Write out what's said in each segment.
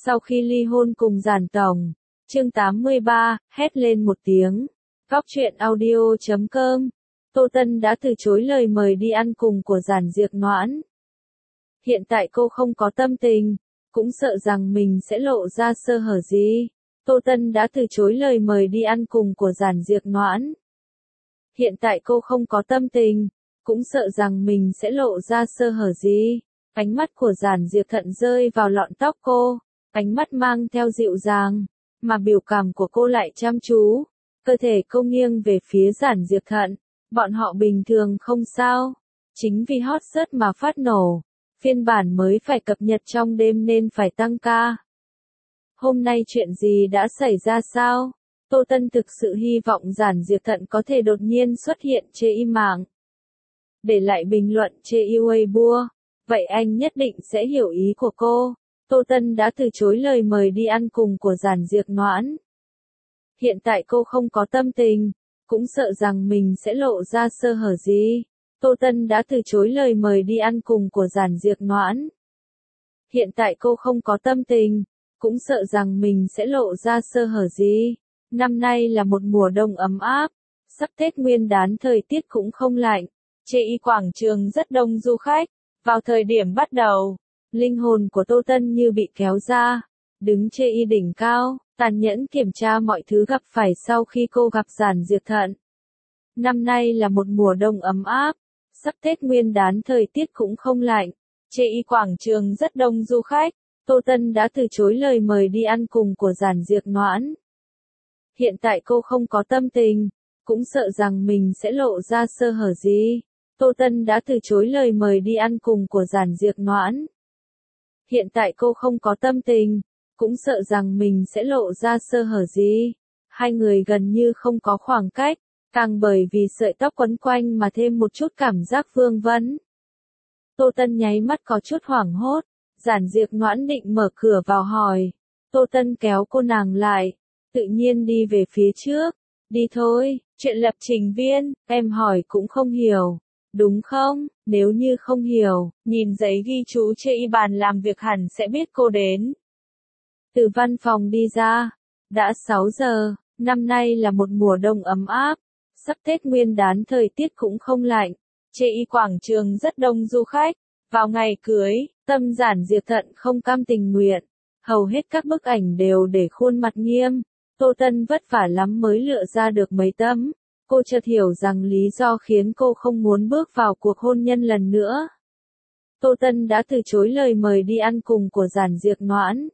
Sau khi ly hôn cùng Giản Tổng, chương 83, hét lên một tiếng. Góc truyện audio.com. Tô Tân đã từ chối lời mời đi ăn cùng của Giản Diệc Noãn. Hiện tại cô không có tâm tình, cũng sợ rằng mình sẽ lộ ra sơ hở gì. Tô Tân đã từ chối lời mời đi ăn cùng của Giản Diệc Noãn. Hiện tại cô không có tâm tình, cũng sợ rằng mình sẽ lộ ra sơ hở gì. Ánh mắt của Giản Diệc Thận rơi vào lọn tóc cô, ánh mắt mang theo dịu dàng, mà biểu cảm của cô lại chăm chú. Cơ thể cô nghiêng về phía Giản Diệc Thận, bọn họ bình thường không sao. Chính vì hot search mà phát nổ, phiên bản mới phải cập nhật trong đêm nên phải tăng ca. Hôm nay chuyện gì đã xảy ra sao? Tô Tân thực sự hy vọng Giản Diệc Thận có thể đột nhiên xuất hiện chê y mạng. Để lại bình luận chê y Weibo, vậy anh nhất định sẽ hiểu ý của cô. Tô Tân đã từ chối lời mời đi ăn cùng của Giản Diệc Noãn. Hiện tại cô không có tâm tình, cũng sợ rằng mình sẽ lộ ra sơ hở gì. Tô Tân đã từ chối lời mời đi ăn cùng của Giản Diệc Noãn. Hiện tại cô không có tâm tình, cũng sợ rằng mình sẽ lộ ra sơ hở gì. Năm nay là một mùa đông ấm áp, sắp Tết Nguyên đán thời tiết cũng không lạnh. Chê y quảng trường rất đông du khách. Vào thời điểm bắt đầu, linh hồn của Tô Tân như bị kéo ra, đứng chê y đỉnh cao, tàn nhẫn kiểm tra mọi thứ gặp phải sau khi cô gặp Giản Diệc Thận. Năm nay là một mùa đông ấm áp, sắp Tết Nguyên đán thời tiết cũng không lạnh. Chê y quảng trường rất đông du khách. Tô Tân đã từ chối lời mời đi ăn cùng của Giản Diệc Noãn. Hiện tại cô không có tâm tình, cũng sợ rằng mình sẽ lộ ra sơ hở gì. Tô Tân đã từ chối lời mời đi ăn cùng của Giản Diệc Noãn. Hiện tại cô không có tâm tình, cũng sợ rằng mình sẽ lộ ra sơ hở gì. Hai người gần như không có khoảng cách, càng bởi vì sợi tóc quấn quanh mà thêm một chút cảm giác vương vấn. Tô Tân nháy mắt có chút hoảng hốt, Giản Diệc Noãn định mở cửa vào hỏi. Tô Tân kéo cô nàng lại, tự nhiên đi về phía trước. Đi thôi, chuyện lập trình viên, em hỏi cũng không hiểu. Đúng không? Nếu như không hiểu, nhìn giấy ghi chú trên bàn làm việc hẳn sẽ biết cô đến. Từ văn phòng đi ra, đã 6 giờ, năm nay là một mùa đông ấm áp, sắp Tết Nguyên đán thời tiết cũng không lạnh, chê y quảng trường rất đông du khách. Vào ngày cưới, tâm Giản Diệc Thận không cam tình nguyện, hầu hết các bức ảnh đều để khuôn mặt nghiêm. Tô Tân vất vả lắm mới lựa ra được mấy tấm. Cô chợt hiểu rằng lý do khiến cô không muốn bước vào cuộc hôn nhân lần nữa. Tô Tân đã từ chối lời mời đi ăn cùng của Giản Diệc Noãn.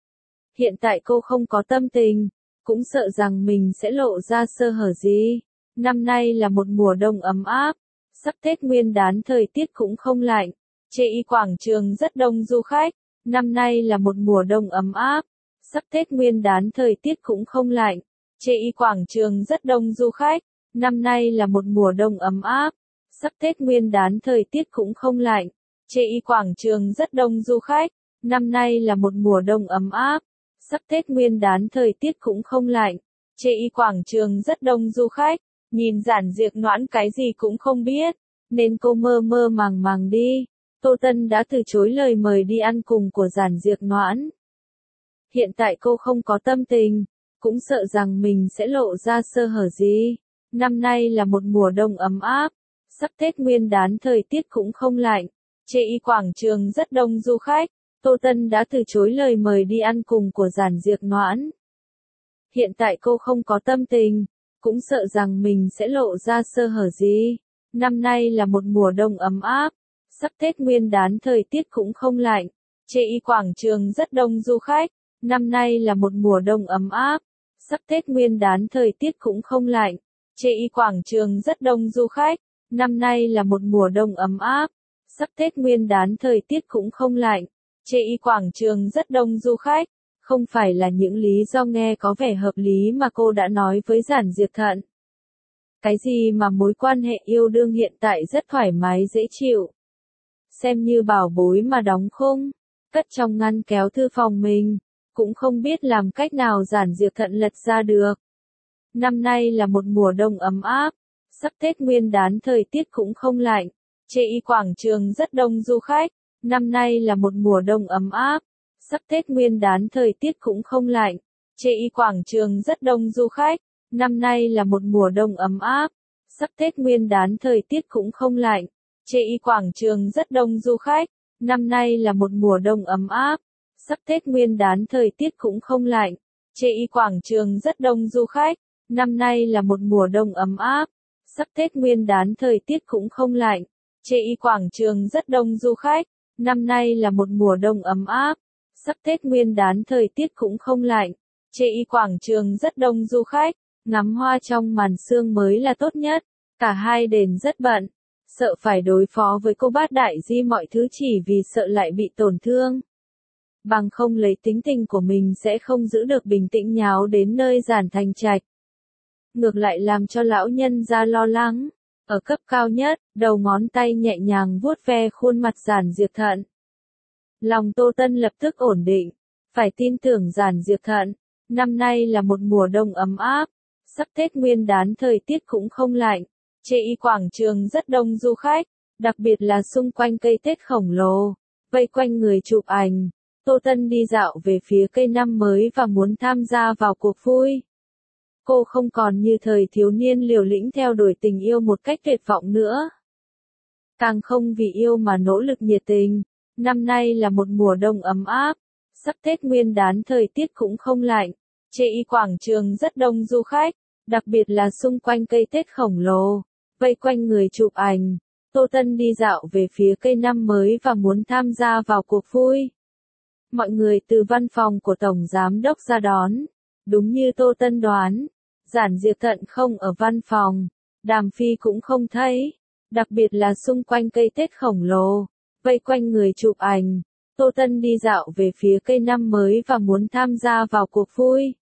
Hiện tại cô không có tâm tình, cũng sợ rằng mình sẽ lộ ra sơ hở gì. Năm nay là một mùa đông ấm áp, sắp Tết Nguyên đán thời tiết cũng không lạnh. Chê y quảng trường rất đông du khách. Năm nay là một mùa đông ấm áp, sắp Tết Nguyên đán thời tiết cũng không lạnh. Chê y quảng trường rất đông du khách. Năm nay là một mùa đông ấm áp, sắp Tết Nguyên đán thời tiết cũng không lạnh. Chê y quảng trường rất đông du khách. Năm nay là một mùa đông ấm áp, sắp Tết Nguyên đán thời tiết cũng không lạnh. Chê y quảng trường rất đông du khách. Nhìn Giản Diệc Noãn cái gì cũng không biết, nên cô mơ mơ màng màng đi. Tô Tân đã từ chối lời mời đi ăn cùng của Giản Diệc Noãn. Hiện tại cô không có tâm tình, cũng sợ rằng mình sẽ lộ ra sơ hở gì. Năm nay là một mùa đông ấm áp, sắp Tết Nguyên đán thời tiết cũng không lạnh. Chê y quảng trường rất đông du khách. Tô Tân đã từ chối lời mời đi ăn cùng của Giản Diệc Noãn. Hiện tại cô không có tâm tình, cũng sợ rằng mình sẽ lộ ra sơ hở gì. Năm nay là một mùa đông ấm áp, sắp Tết Nguyên đán thời tiết cũng không lạnh. Chê y quảng trường rất đông du khách. Năm nay là một mùa đông ấm áp, sắp Tết Nguyên đán thời tiết cũng không lạnh. Chê y quảng trường rất đông du khách. Năm nay là một mùa đông ấm áp, sắp Tết Nguyên đán thời tiết cũng không lạnh. Chê y quảng trường rất đông du khách. Không phải là những lý do nghe có vẻ hợp lý mà cô đã nói với Giản Diệc Thận. Cái gì mà mối quan hệ yêu đương hiện tại rất thoải mái dễ chịu. Xem như bảo bối mà đóng khung, cất trong ngăn kéo thư phòng mình, cũng không biết làm cách nào Giản Diệc Thận lật ra được. Năm nay là một mùa đông ấm áp, sắp Tết Nguyên đán thời tiết cũng không lạnh. Chê y quảng trường rất đông du khách. Năm nay là một mùa đông ấm áp, Sắp Tết Nguyên đán thời tiết cũng không lạnh. Chợ quảng trường rất đông du khách. Năm nay là một mùa đông ấm áp. Sắp Tết Nguyên đán thời tiết cũng không lạnh. Chợ quảng trường rất đông du khách. Năm nay là một mùa đông ấm áp. Sắp Tết Nguyên đán thời tiết cũng không lạnh. Chợ quảng trường rất đông du khách. Năm nay là một mùa đông ấm áp. Sắp Tết Nguyên đán thời tiết cũng không lạnh. Chợ quảng trường rất đông du khách. Năm nay là một mùa đông ấm áp. Sắp Tết Nguyên đán thời tiết cũng không lạnh. Chợ quảng trường rất đông du khách. Ngắm hoa trong màn sương mới là tốt nhất. Cả hai đền rất bận. Sợ phải đối phó với cô bát đại di mọi thứ chỉ vì sợ lại bị tổn thương. Bằng không lấy tính tình của mình sẽ không giữ được bình tĩnh nháo đến nơi Giản Thành Trạch. Ngược lại làm cho lão nhân ra lo lắng. Ở cấp cao nhất, đầu ngón tay nhẹ nhàng vuốt ve khuôn mặt Giản Diệp Thận. Lòng Tô Tân lập tức ổn định. Phải tin tưởng Giản Diệp Thận. Năm nay là một mùa đông ấm áp. Sắp Tết Nguyên đán thời tiết cũng không lạnh. Chợ quảng trường rất đông du khách. Đặc biệt là xung quanh cây Tết khổng lồ. Vây quanh người chụp ảnh. Tô Tân đi dạo về phía cây năm mới và muốn tham gia vào cuộc vui. Cô không còn như thời thiếu niên liều lĩnh theo đuổi tình yêu một cách tuyệt vọng nữa. Càng không vì yêu mà nỗ lực nhiệt tình. Năm nay là một mùa đông ấm áp. Sắp Tết Nguyên đán thời tiết cũng không lạnh. Chợ quảng trường rất đông du khách. Đặc biệt là xung quanh cây Tết khổng lồ. Vây quanh người chụp ảnh. Tô Tân đi dạo về phía cây năm mới và muốn tham gia vào cuộc vui. Mọi người từ văn phòng của Tổng Giám đốc ra đón. Đúng như Tô Tân đoán. Giản Diệp Thận không ở văn phòng. Đàm Phi cũng không thấy. Đặc biệt là xung quanh cây Tết khổng lồ. Vây quanh người chụp ảnh. Tô Tân đi dạo về phía cây năm mới và muốn tham gia vào cuộc vui.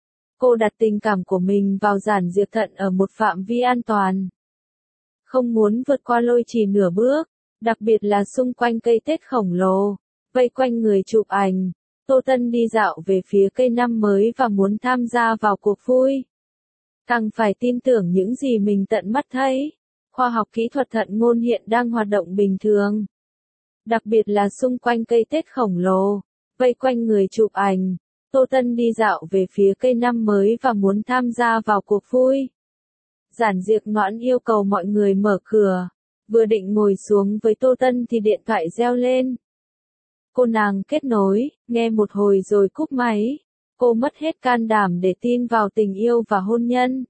Cô đặt tình cảm của mình vào Giản Diệp Thận ở một phạm vi an toàn. Không muốn vượt qua lôi trì nửa bước. Đặc biệt là xung quanh cây Tết khổng lồ. Vây quanh người chụp ảnh. Tô Tân đi dạo về phía cây năm mới và muốn tham gia vào cuộc vui. Càng phải tin tưởng những gì mình tận mắt thấy. Khoa học kỹ thuật thận ngôn hiện đang hoạt động bình thường. Đặc biệt là xung quanh cây Tết khổng lồ. Vây quanh người chụp ảnh. Tô Tân đi dạo về phía cây năm mới và muốn tham gia vào cuộc vui. Giản Diệp Noãn yêu cầu mọi người mở cửa. Vừa định ngồi xuống với Tô Tân thì điện thoại reo lên. Cô nàng kết nối, nghe một hồi rồi cúp máy. Cô mất hết can đảm để tin vào tình yêu và hôn nhân.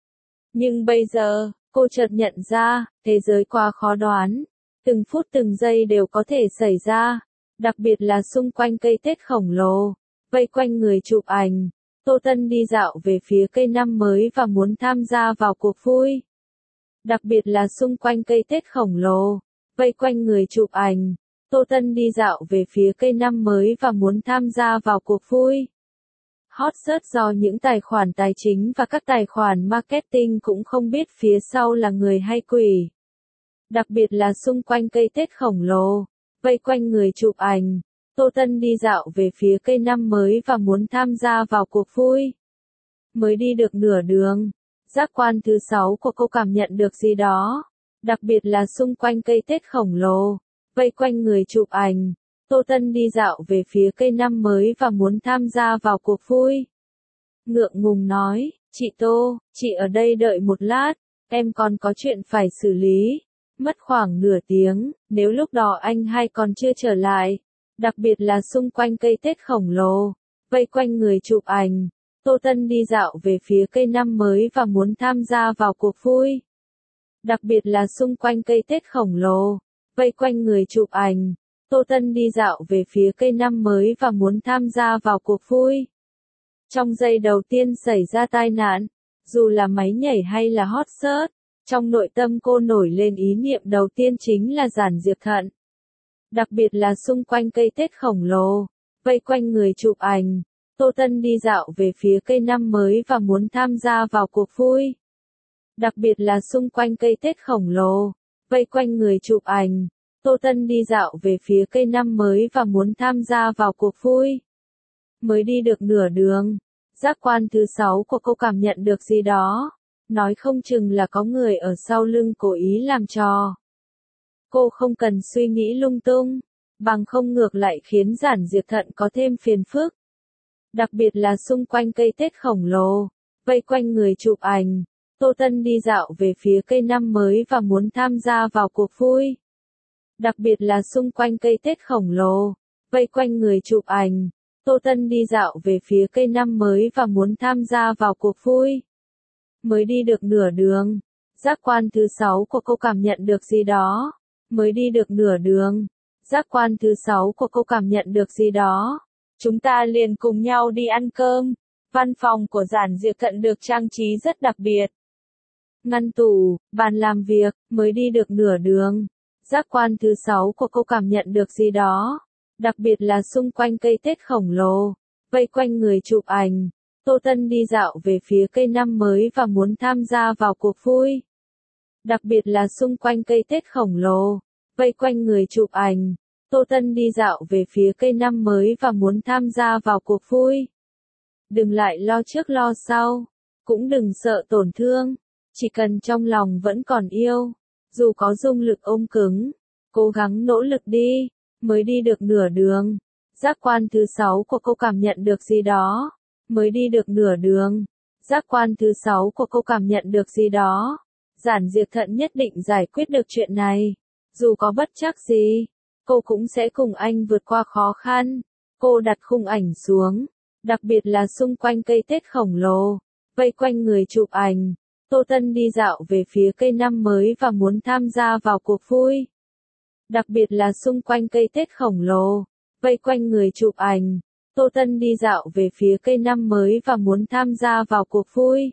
Nhưng bây giờ, cô chợt nhận ra, thế giới quá khó đoán. Từng phút từng giây đều có thể xảy ra. Đặc biệt là xung quanh cây Tết khổng lồ. Vây quanh người chụp ảnh. Tô Tân đi dạo về phía cây năm mới và muốn tham gia vào cuộc vui. Đặc biệt là xung quanh cây Tết khổng lồ. Vây quanh người chụp ảnh. Tô Tân đi dạo về phía cây năm mới và muốn tham gia vào cuộc vui. Hot search do những tài khoản tài chính và các tài khoản marketing cũng không biết phía sau là người hay quỷ. Đặc biệt là xung quanh cây Tết khổng lồ. Vây quanh người chụp ảnh. Tô Tân đi dạo về phía cây năm mới và muốn tham gia vào cuộc vui. Mới đi được nửa đường. Giác quan thứ 6 của cô cảm nhận được gì đó. Đặc biệt là xung quanh cây Tết khổng lồ. Vây quanh người chụp ảnh. Tô Tân đi dạo về phía cây năm mới và muốn tham gia vào cuộc vui. Ngượng ngùng nói, chị Tô, chị ở đây đợi một lát, em còn có chuyện phải xử lý. Mất khoảng nửa tiếng, nếu lúc đó anh hai còn chưa trở lại. Đặc biệt là xung quanh cây Tết khổng lồ. Vây quanh người chụp ảnh. Tô Tân đi dạo về phía cây năm mới và muốn tham gia vào cuộc vui. Đặc biệt là xung quanh cây Tết khổng lồ. Vây quanh người chụp ảnh. Tô Tân đi dạo về phía cây năm mới và muốn tham gia vào cuộc vui. Trong giây đầu tiên xảy ra tai nạn, dù là máy nhảy hay là hot search, trong nội tâm cô nổi lên ý niệm đầu tiên chính là Giản Diệp Thận. Đặc biệt là xung quanh cây Tết khổng lồ, vây quanh người chụp ảnh. Tô Tân đi dạo về phía cây năm mới và muốn tham gia vào cuộc vui. Đặc biệt là xung quanh cây Tết khổng lồ, vây quanh người chụp ảnh. Tô Tân đi dạo về phía cây năm mới và muốn tham gia vào cuộc vui. Mới đi được nửa đường, giác quan thứ 6 của cô cảm nhận được gì đó. Nói không chừng là có người ở sau lưng cố ý làm trò. Cô không cần suy nghĩ lung tung. bằng không ngược lại khiến Giản Diệp Thận có thêm phiền phức. Đặc biệt là xung quanh cây Tết khổng lồ, vây quanh người chụp ảnh, Tô Tân đi dạo về phía cây năm mới và muốn tham gia vào cuộc vui. Đặc biệt là xung quanh cây Tết khổng lồ, vây quanh người chụp ảnh, Tô Tân đi dạo về phía cây năm mới và muốn tham gia vào cuộc vui. Mới đi được nửa đường, giác quan thứ 6 của cô cảm nhận được gì đó. Mới đi được nửa đường, giác quan thứ 6 của cô cảm nhận được gì đó. Chúng ta liền cùng nhau đi ăn cơm. Văn phòng của Giản Diệp Thận được trang trí rất đặc biệt. Ngăn tủ, bàn làm việc, mới đi được nửa đường. Giác quan thứ 6 của cô cảm nhận được gì đó. Đặc biệt là xung quanh cây Tết khổng lồ, vây quanh người chụp ảnh, Tô Tân đi dạo về phía cây năm mới và muốn tham gia vào cuộc vui. Đặc biệt là xung quanh cây Tết khổng lồ, vây quanh người chụp ảnh, Tô Tân đi dạo về phía cây năm mới và muốn tham gia vào cuộc vui. Đừng lại lo trước lo sau, cũng đừng sợ tổn thương, chỉ cần trong lòng vẫn còn yêu, dù có dung lực ôm cứng, cố gắng nỗ lực đi. Mới đi được nửa đường, giác quan thứ 6 của cô cảm nhận được gì đó. Mới đi được nửa đường, giác quan thứ 6 của cô cảm nhận được gì đó. Giản Diệp Thận nhất định giải quyết được chuyện này. Dù có bất trắc gì, cô cũng sẽ cùng anh vượt qua khó khăn. Cô đặt khung ảnh xuống, đặc biệt là xung quanh cây Tết khổng lồ, vây quanh người chụp ảnh. Tô Tân đi dạo về phía cây năm mới và muốn tham gia vào cuộc vui. Đặc biệt là xung quanh cây Tết khổng lồ, vây quanh người chụp ảnh, Tô Tân đi dạo về phía cây năm mới và muốn tham gia vào cuộc vui.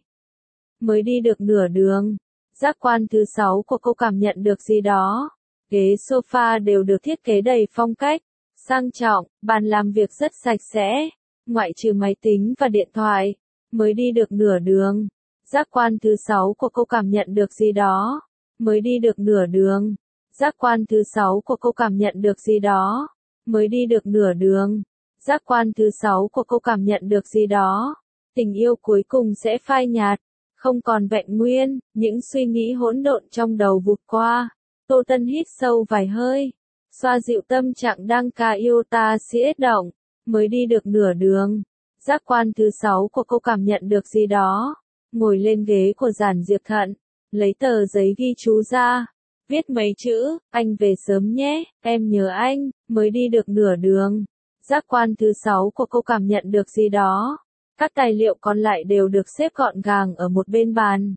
Mới đi được nửa đường, giác quan thứ 6 của cô cảm nhận được gì đó. Ghế sofa đều được thiết kế đầy phong cách, sang trọng, bàn làm việc rất sạch sẽ, ngoại trừ máy tính và điện thoại. Mới đi được nửa đường, giác quan thứ 6 của cô cảm nhận được gì đó. Mới đi được nửa đường. Giác quan thứ 6 của cô cảm nhận được gì đó. Mới đi được nửa đường. Giác quan thứ 6 của cô cảm nhận được gì đó. Tình yêu cuối cùng sẽ phai nhạt, không còn vẹn nguyên, những suy nghĩ hỗn độn trong đầu vụt qua. Tô Tân hít sâu vài hơi, xoa dịu tâm trạng đang ca yêu ta siết động. Mới đi được nửa đường. Giác quan thứ 6 của cô cảm nhận được gì đó. Ngồi lên ghế của Giản Diệp Thận, lấy tờ giấy ghi chú ra. Viết mấy chữ, anh về sớm nhé, em nhớ anh. Mới đi được nửa đường. Giác quan thứ 6 của cô cảm nhận được gì đó. Các tài liệu còn lại đều được xếp gọn gàng ở một bên bàn.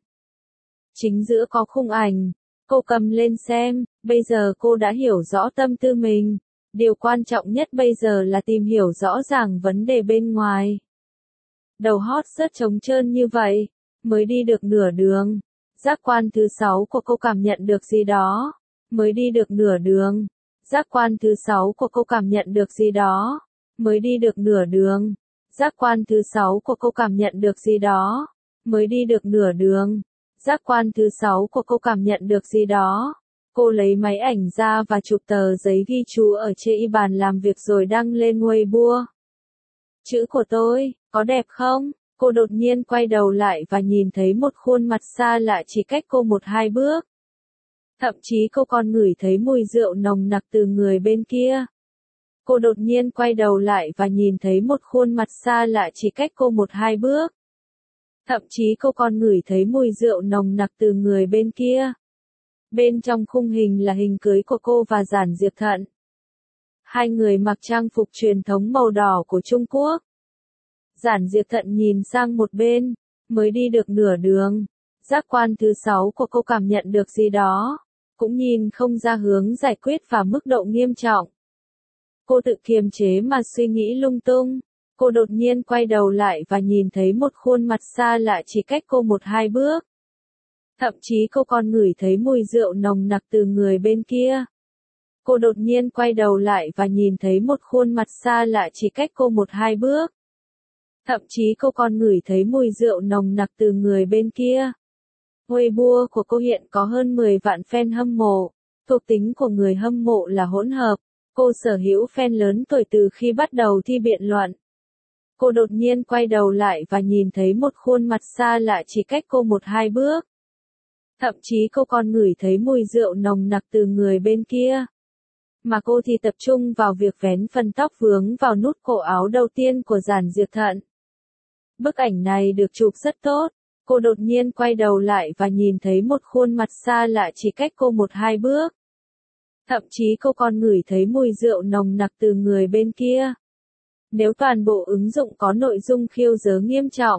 Chính giữa có khung ảnh. Cô cầm lên xem, bây giờ cô đã hiểu rõ tâm tư mình. Điều quan trọng nhất bây giờ là tìm hiểu rõ ràng vấn đề bên ngoài. Đầu hót rất trống trơn như vậy. Mới đi được nửa đường. Giác quan thứ 6 của cô cảm nhận được gì đó. Mới đi được nửa đường. Giác quan thứ 6 của cô cảm nhận được gì đó. Mới đi được nửa đường. Giác quan thứ 6 của cô cảm nhận được gì đó. Mới đi được nửa đường. Giác quan thứ 6 của cô cảm nhận được gì đó. Cô lấy máy ảnh ra và chụp tờ giấy ghi chú ở trên bàn làm việc rồi đăng lên Weibo. Chữ của tôi, có đẹp không? Cô đột nhiên quay đầu lại và nhìn thấy một khuôn mặt xa lạ chỉ cách cô 1-2 bước. Thậm chí cô còn ngửi thấy mùi rượu nồng nặc từ người bên kia. Cô đột nhiên quay đầu lại và nhìn thấy một khuôn mặt xa lạ chỉ cách cô 1-2 bước. Thậm chí cô còn ngửi thấy mùi rượu nồng nặc từ người bên kia. Bên trong khung hình là hình cưới của cô và Giản Diệp Thận. Hai người mặc trang phục truyền thống màu đỏ của Trung Quốc. Giản Diệp Thận nhìn sang một bên, mới đi được nửa đường. Giác quan thứ 6 của cô cảm nhận được gì đó, cũng nhìn không ra hướng giải quyết và mức độ nghiêm trọng. Cô tự kiềm chế mà suy nghĩ lung tung. Cô đột nhiên quay đầu lại và nhìn thấy một khuôn mặt xa lạ chỉ cách cô 1-2 bước. Thậm chí cô còn ngửi thấy mùi rượu nồng nặc từ người bên kia. Cô đột nhiên quay đầu lại và nhìn thấy một khuôn mặt xa lạ chỉ cách cô 1-2 bước. Thậm chí cô còn ngửi thấy mùi rượu nồng nặc từ người bên kia. Weibo của cô hiện có hơn 10 vạn fan hâm mộ. Thuộc tính của người hâm mộ là hỗn hợp. Cô sở hữu fan lớn tuổi từ khi bắt đầu thi biện luận. Cô đột nhiên quay đầu lại và nhìn thấy một khuôn mặt xa lạ chỉ cách cô 1-2 bước. Thậm chí cô còn ngửi thấy mùi rượu nồng nặc từ người bên kia. mà cô thì tập trung vào việc vén phần tóc vướng vào nút cổ áo đầu tiên của Giản Diệp Thận. Bức ảnh này được chụp rất tốt, cô đột nhiên quay đầu lại và nhìn thấy một khuôn mặt xa lạ chỉ cách cô 1-2 bước. Thậm chí cô còn ngửi thấy mùi rượu nồng nặc từ người bên kia. Nếu toàn bộ ứng dụng có nội dung khiêu dớ nghiêm trọng,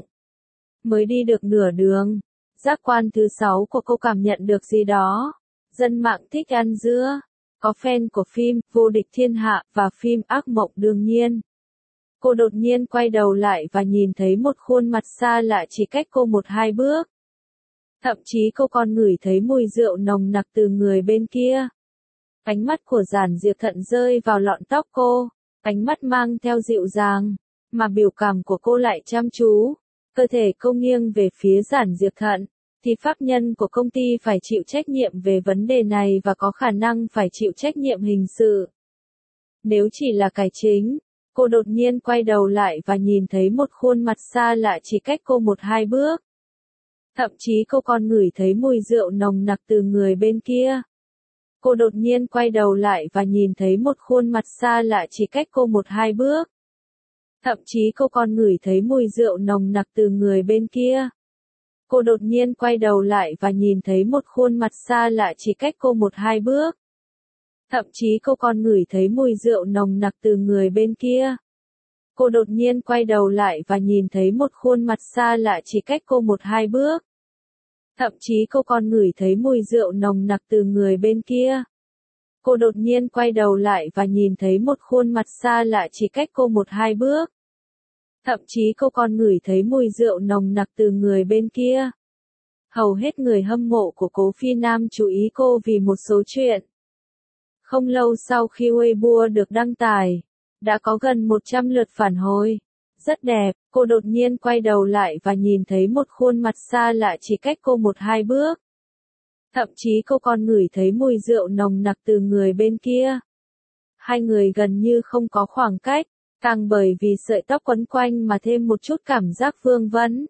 mới đi được nửa đường, giác quan thứ 6 của cô cảm nhận được gì đó. Dân mạng thích ăn dưa, có fan của phim Vô địch thiên hạ và phim Ác mộng đương nhiên. Cô đột nhiên quay đầu lại và nhìn thấy một khuôn mặt xa lạ chỉ cách cô 1-2 bước. Thậm chí cô còn ngửi thấy mùi rượu nồng nặc từ người bên kia. Ánh mắt của Giản Diệp Thận rơi vào lọn tóc cô, ánh mắt mang theo dịu dàng, mà biểu cảm của cô lại chăm chú. Cơ thể cô nghiêng về phía Giản Diệp Thận, thì pháp nhân của công ty phải chịu trách nhiệm về vấn đề này và có khả năng phải chịu trách nhiệm hình sự. Nếu chỉ là cải chính, cô đột nhiên quay đầu lại và nhìn thấy một khuôn mặt xa lạ chỉ cách cô 1-2 bước. Thậm chí cô còn ngửi thấy mùi rượu nồng nặc từ người bên kia. Cô đột nhiên quay đầu lại và nhìn thấy một khuôn mặt xa lạ chỉ cách cô 1-2 bước. Thậm chí cô còn ngửi thấy mùi rượu nồng nặc từ người bên kia. Cô đột nhiên quay đầu lại và nhìn thấy một khuôn mặt xa lạ chỉ cách cô 1-2 bước. Thậm chí cô còn ngửi thấy mùi rượu nồng nặc từ người bên kia. Cô đột nhiên quay đầu lại và nhìn thấy một khuôn mặt xa lạ chỉ cách cô 1-2 bước. Thậm chí cô còn ngửi thấy mùi rượu nồng nặc từ người bên kia. Cô đột nhiên quay đầu lại và nhìn thấy một khuôn mặt xa lạ chỉ cách cô 1-2 bước. Thậm chí cô còn ngửi thấy mùi rượu nồng nặc từ người bên kia. Hầu hết người hâm mộ của Cố Phi Nam chú ý cô vì một số chuyện. Không lâu sau khi Weibo được đăng tải, đã có gần 100 lượt phản hồi. Rất đẹp, cô đột nhiên quay đầu lại và nhìn thấy một khuôn mặt xa lạ chỉ cách cô 1-2 bước. Thậm chí cô còn ngửi thấy mùi rượu nồng nặc từ người bên kia. Hai người gần như không có khoảng cách, càng bởi vì sợi tóc quấn quanh mà thêm một chút cảm giác vương vấn.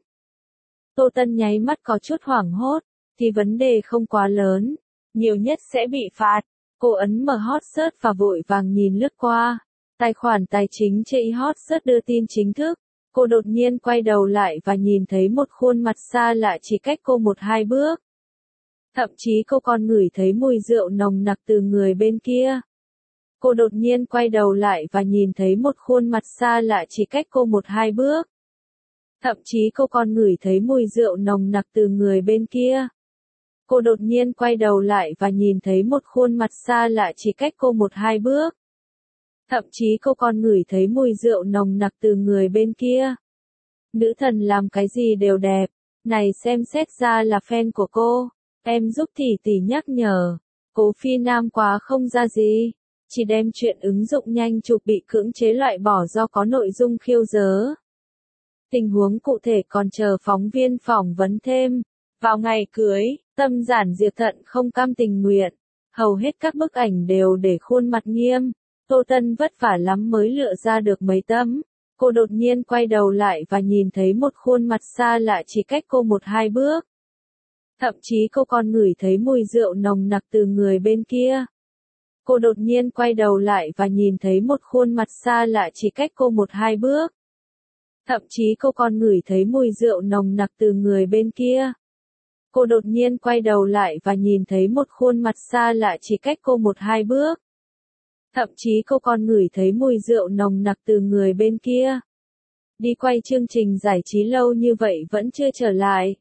Tô Tân nháy mắt có chút hoảng hốt, thì vấn đề không quá lớn, nhiều nhất sẽ bị phạt. Cô ấn mở hot search và vội vàng nhìn lướt qua. Tài khoản tài chính trên hot search đưa tin chính thức. Cô đột nhiên quay đầu lại và nhìn thấy một khuôn mặt xa lạ chỉ cách cô 1-2 bước. Thậm chí cô còn ngửi thấy mùi rượu nồng nặc từ người bên kia. Cô đột nhiên quay đầu lại và nhìn thấy một khuôn mặt xa lạ chỉ cách cô 1-2 bước. Thậm chí cô còn ngửi thấy mùi rượu nồng nặc từ người bên kia. Cô đột nhiên quay đầu lại và nhìn thấy một khuôn mặt xa lạ chỉ cách cô 1-2 bước. Thậm chí cô còn ngửi thấy mùi rượu nồng nặc từ người bên kia. Nữ thần làm cái gì đều đẹp. Này xem xét ra là fan của cô. Em giúp tỷ tỷ nhắc nhở. Cố Phi Nam quá không ra gì. Chỉ đem chuyện ứng dụng nhanh chụp bị cưỡng chế loại bỏ do có nội dung khiêu dớ. Tình huống cụ thể còn chờ phóng viên phỏng vấn thêm. Vào ngày cưới, Tâm Giản Diệp Thận không cam tình nguyện. Hầu hết các bức ảnh đều để khuôn mặt nghiêm. Tô Tân vất vả lắm mới lựa ra được mấy tấm. Cô đột nhiên quay đầu lại và nhìn thấy một khuôn mặt xa lạ chỉ cách cô 1-2 bước. Thậm chí cô còn ngửi thấy mùi rượu nồng nặc từ người bên kia. Cô đột nhiên quay đầu lại và nhìn thấy một khuôn mặt xa lạ chỉ cách cô 1-2 bước. Thậm chí cô còn ngửi thấy mùi rượu nồng nặc từ người bên kia. Cô đột nhiên quay đầu lại và nhìn thấy một khuôn mặt xa lạ chỉ cách cô 1-2 bước. Thậm chí cô còn ngửi thấy mùi rượu nồng nặc từ người bên kia. Đi quay chương trình giải trí lâu như vậy vẫn chưa trở lại.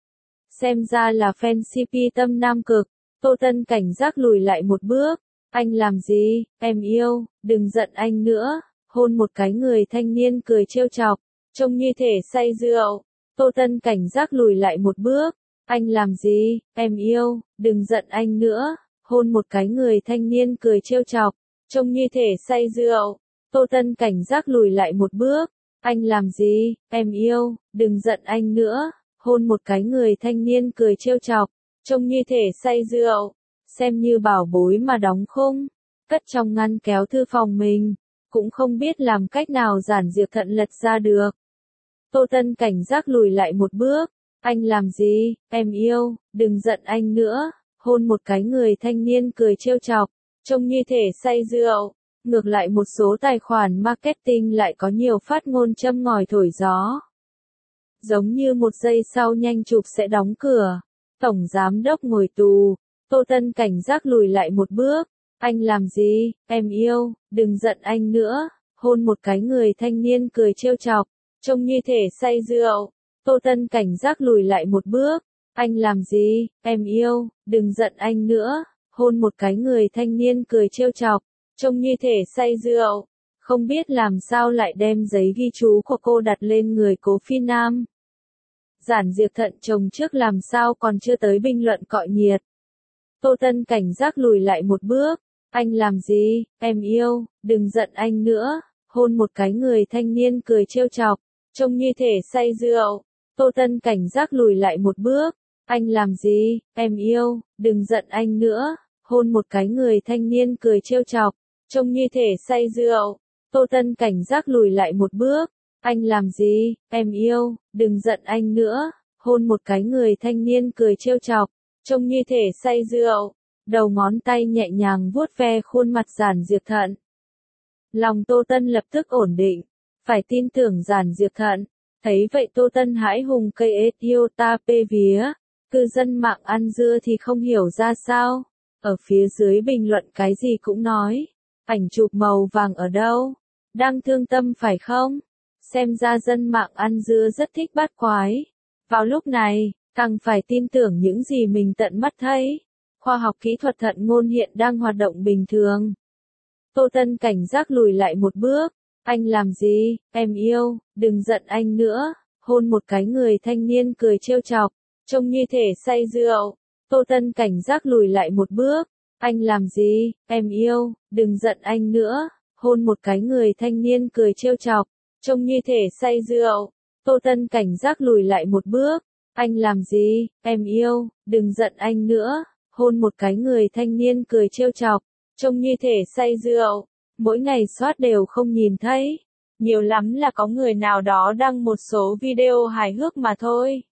Xem ra là fan CP Tâm Nam Cực. Tô Tân cảnh giác lùi lại một bước. Anh làm gì, em yêu, đừng giận anh nữa. Hôn một cái người thanh niên cười trêu chọc, trông như thể say rượu. Tô Tân cảnh giác lùi lại một bước. Anh làm gì, em yêu, đừng giận anh nữa. Hôn một cái người thanh niên cười trêu chọc, trông như thể say rượu. Tô Tân cảnh giác lùi lại một bước. Anh làm gì, em yêu, đừng giận anh nữa. Hôn một cái người thanh niên cười trêu chọc, trông như thể say rượu. Xem như bảo bối mà đóng khung, cất trong ngăn kéo thư phòng mình. Cũng không biết làm cách nào Giản Diệp Thận lật ra được. Tô Tân cảnh giác lùi lại một bước. Anh làm gì, em yêu, đừng giận anh nữa. Hôn một cái người thanh niên cười trêu chọc, trông như thể say rượu. Ngược lại một số tài khoản marketing lại có nhiều phát ngôn châm ngòi thổi gió. Giống như một giây sau nhanh chụp sẽ đóng cửa. Tổng giám đốc ngồi tù. Tô Tân cảnh giác lùi lại một bước. Anh làm gì, em yêu, đừng giận anh nữa. Hôn một cái người thanh niên cười trêu chọc. Trông như thể say rượu. Tô Tân cảnh giác lùi lại một bước. Anh làm gì, em yêu, đừng giận anh nữa. Hôn một cái người thanh niên cười trêu chọc. Trông như thể say rượu. Không biết làm sao lại đem giấy ghi chú của cô đặt lên người Cố Phi Nam. Giản Diệp thận chồng trước làm sao còn chưa tới bình luận cọ nhiệt. Tô Tân cảnh giác lùi lại một bước. Anh làm gì, em yêu, đừng giận anh nữa. Hôn một cái người thanh niên cười trêu chọc. Trông như thể say rượu. Tô Tân cảnh giác lùi lại một bước. Anh làm gì, em yêu, đừng giận anh nữa. Hôn một cái người thanh niên cười trêu chọc. Trông như thể say rượu. Tô Tân cảnh giác lùi lại một bước. Anh làm gì, em yêu, đừng giận anh nữa. Hôn một cái người thanh niên cười trêu chọc. Trông như thể say rượu. Đầu ngón tay nhẹ nhàng vuốt ve khuôn mặt Giản Diệp Thận. Lòng Tô Tân lập tức ổn định. Phải tin tưởng Giản Diệp Thận. Thấy vậy Tô Tân hãi hùng cây ết yêu ta pê vía. Cư dân mạng ăn dưa thì không hiểu ra sao. Ở phía dưới bình luận cái gì cũng nói. Ảnh chụp màu vàng ở đâu? Đang thương tâm phải không? Xem ra dân mạng ăn dưa rất thích bắt quái. Vào lúc này, càng phải tin tưởng những gì mình tận mắt thấy. Khoa học kỹ thuật thận ngôn hiện đang hoạt động bình thường. Tô Tân cảnh giác lùi lại một bước. Anh làm gì, em yêu, đừng giận anh nữa. Hôn một cái người thanh niên cười trêu chọc. Trông như thể say rượu. Tô Tân cảnh giác lùi lại một bước. Anh làm gì, em yêu, đừng giận anh nữa. Hôn một cái người thanh niên cười trêu chọc. Trông như thể say rượu. Tô Tân cảnh giác lùi lại một bước. Anh làm gì, em yêu, đừng giận anh nữa. Hôn một cái người thanh niên cười trêu chọc. Trông như thể say rượu. Mỗi ngày soát đều không nhìn thấy. Nhiều lắm là có người nào đó đăng một số video hài hước mà thôi.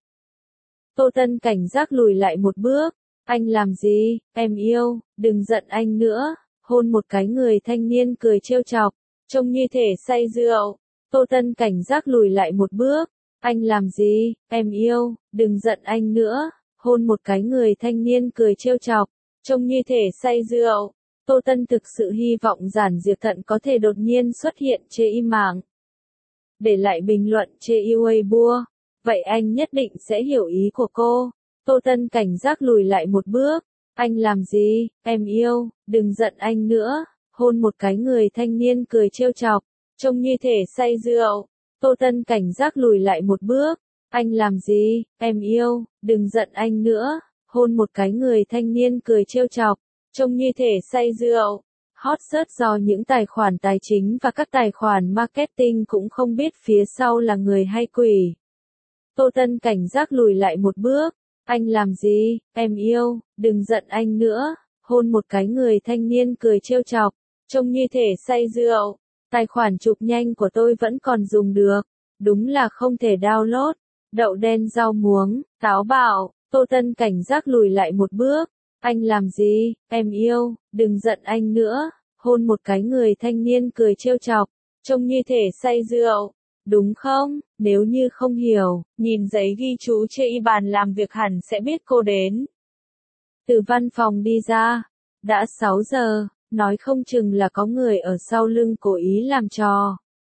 Tô Tân cảnh giác lùi lại một bước. Anh làm gì, em yêu, đừng giận anh nữa. Hôn một cái người thanh niên cười trêu chọc. Trông như thể say rượu. Tô Tân cảnh giác lùi lại một bước. Anh làm gì, em yêu, đừng giận anh nữa. Hôn một cái người thanh niên cười trêu chọc. Trông như thể say rượu. Tô Tân thực sự hy vọng Giản Diệp Thận có thể đột nhiên xuất hiện chê im mạng. Để lại bình luận chê yêu Weibo. Vậy anh nhất định sẽ hiểu ý của cô. Tô Tân cảnh giác lùi lại một bước. Anh làm gì, em yêu, đừng giận anh nữa. Hôn một cái người thanh niên cười trêu chọc. Trông như thể say rượu. Tô Tân cảnh giác lùi lại một bước. Anh làm gì, em yêu, đừng giận anh nữa. Hôn một cái người thanh niên cười trêu chọc. Trông như thể say rượu. Hot search do những tài khoản tài chính và các tài khoản marketing cũng không biết phía sau là người hay quỷ. Tô Tân cảnh giác lùi lại một bước. Anh làm gì, em yêu, đừng giận anh nữa. Hôn một cái người thanh niên cười trêu chọc. Trông như thể say rượu. Tài khoản chụp nhanh của tôi vẫn còn dùng được. Đúng là không thể download. Đậu đen rau muống, táo bạo. Tô Tân cảnh giác lùi lại một bước. Anh làm gì, em yêu, đừng giận anh nữa. Hôn một cái người thanh niên cười trêu chọc. Trông như thể say rượu. Đúng không? Nếu như không hiểu, nhìn giấy ghi chú trên bàn làm việc hẳn sẽ biết cô đến. Từ văn phòng đi ra. Đã 6 giờ, nói không chừng là có người ở sau lưng cố ý làm trò.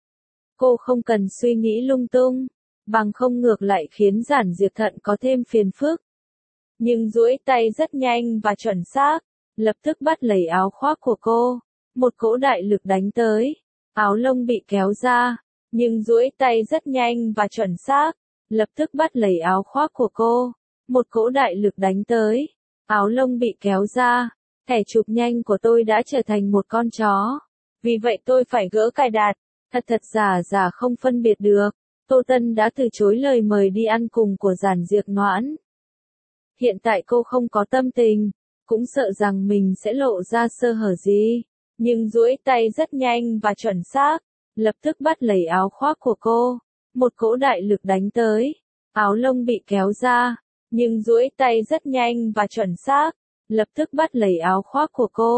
Cô không cần suy nghĩ lung tung, bằng không ngược lại khiến Giản Diệp Thận có thêm phiền phức. Nhưng duỗi tay rất nhanh và chuẩn xác, lập tức bắt lấy áo khoác của cô. Một cỗ đại lực đánh tới, áo lông bị kéo ra. Nhưng duỗi tay rất nhanh và chuẩn xác, lập tức bắt lấy áo khoác của cô. Một cỗ đại lực đánh tới, áo lông bị kéo ra. Thẻ chụp nhanh của tôi đã trở thành một con chó. Vì vậy tôi phải gỡ cài đặt. Thật giả không phân biệt được. Tô Tân đã từ chối lời mời đi ăn cùng của Giản Diệp Noãn. Hiện tại cô không có tâm tình, cũng sợ rằng mình sẽ lộ ra sơ hở gì. Nhưng duỗi tay rất nhanh và chuẩn xác, lập tức bắt lấy áo khoác của cô. Một cỗ đại lực đánh tới, áo lông bị kéo ra. Nhưng duỗi tay rất nhanh và chuẩn xác, lập tức bắt lấy áo khoác của cô.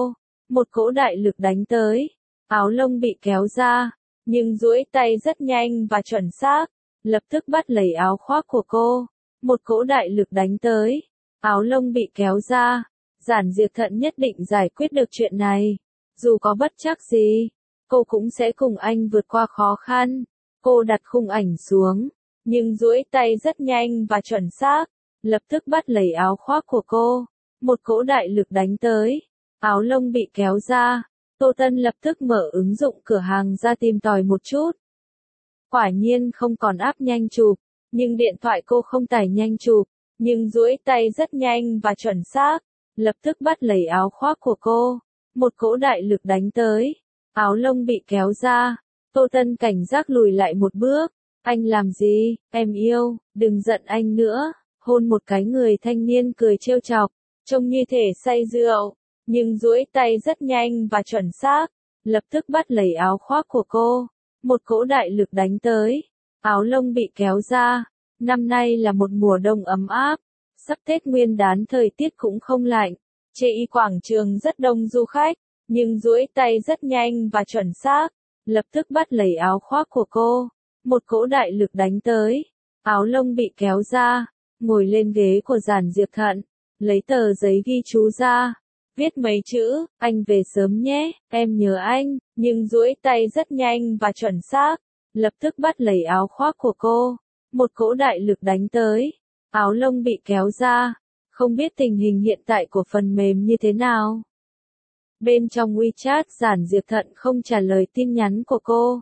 một cỗ đại lực đánh tới. Áo lông bị kéo ra, nhưng duỗi tay rất nhanh và chuẩn xác, lập tức bắt lấy áo khoác của cô. Một cỗ đại lực đánh tới. Áo lông bị kéo ra. Giản Diệp Thận nhất định giải quyết được chuyện này. Dù có bất trắc gì, cô cũng sẽ cùng anh vượt qua khó khăn. Cô đặt khung ảnh xuống, nhưng duỗi tay rất nhanh và chuẩn xác, lập tức bắt lấy áo khoác của cô. Một cỗ đại lực đánh tới. Áo lông bị kéo ra. Tô Tân lập tức mở ứng dụng cửa hàng ra tìm tòi một chút. Quả nhiên không còn app nhanh chụp, nhưng điện thoại cô không tải nhanh chụp, nhưng duỗi tay rất nhanh và chuẩn xác, lập tức bắt lấy áo khoác của cô. Một cỗ đại lực đánh tới. Áo lông bị kéo ra. Tô Tân cảnh giác lùi lại một bước. Anh làm gì, em yêu, đừng giận anh nữa. Hôn một cái, người thanh niên cười trêu chọc, trông như thể say rượu, nhưng duỗi tay rất nhanh và chuẩn xác, lập tức bắt lấy áo khoác của cô. Một cỗ đại lực đánh tới. Áo lông bị kéo ra. Năm nay là một mùa đông ấm áp. Sắp Tết Nguyên đán thời tiết cũng không lạnh. Trên quảng trường rất đông du khách, nhưng duỗi tay rất nhanh và chuẩn xác, lập tức bắt lấy áo khoác của cô. Một cỗ đại lực đánh tới. Áo lông bị kéo ra. Ngồi lên ghế của Giản Diệp Thận, lấy tờ giấy ghi chú ra, viết mấy chữ, anh về sớm nhé, em nhớ anh, nhưng duỗi tay rất nhanh và chuẩn xác, lập tức bắt lấy áo khoác của cô. Một cỗ đại lực đánh tới. Áo lông bị kéo ra. Không biết tình hình hiện tại của phần mềm như thế nào. Bên trong WeChat, Giản Diệp Thận không trả lời tin nhắn của cô.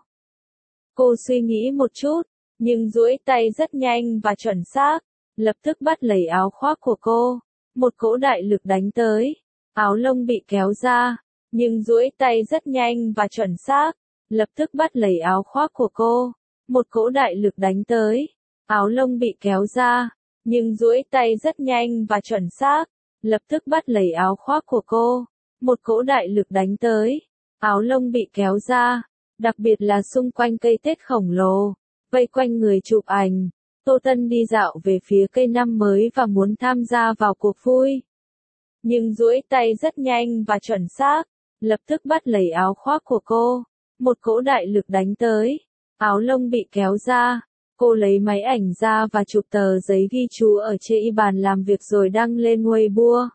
Cô suy nghĩ một chút, nhưng duỗi tay rất nhanh và chuẩn xác, lập tức bắt lấy áo khoác của cô. Một cỗ đại lực đánh tới. Áo lông bị kéo ra, nhưng duỗi tay rất nhanh và chuẩn xác, lập tức bắt lấy áo khoác của cô. Một cỗ đại lực đánh tới. Áo lông bị kéo ra, nhưng duỗi tay rất nhanh và chuẩn xác, lập tức bắt lấy áo khoác của cô. Một cỗ đại lực đánh tới. Áo lông bị kéo ra, đặc biệt là xung quanh cây Tết khổng lồ, vây quanh người chụp ảnh. Tô Tân đi dạo về phía cây năm mới và muốn tham gia vào cuộc vui. Nhưng duỗi tay rất nhanh và chuẩn xác, lập tức bắt lấy áo khoác của cô. Một cỗ đại lực đánh tới. Áo lông bị kéo ra. Cô lấy máy ảnh ra và chụp tờ giấy ghi chú ở trên bàn làm việc rồi đăng lên Weibo.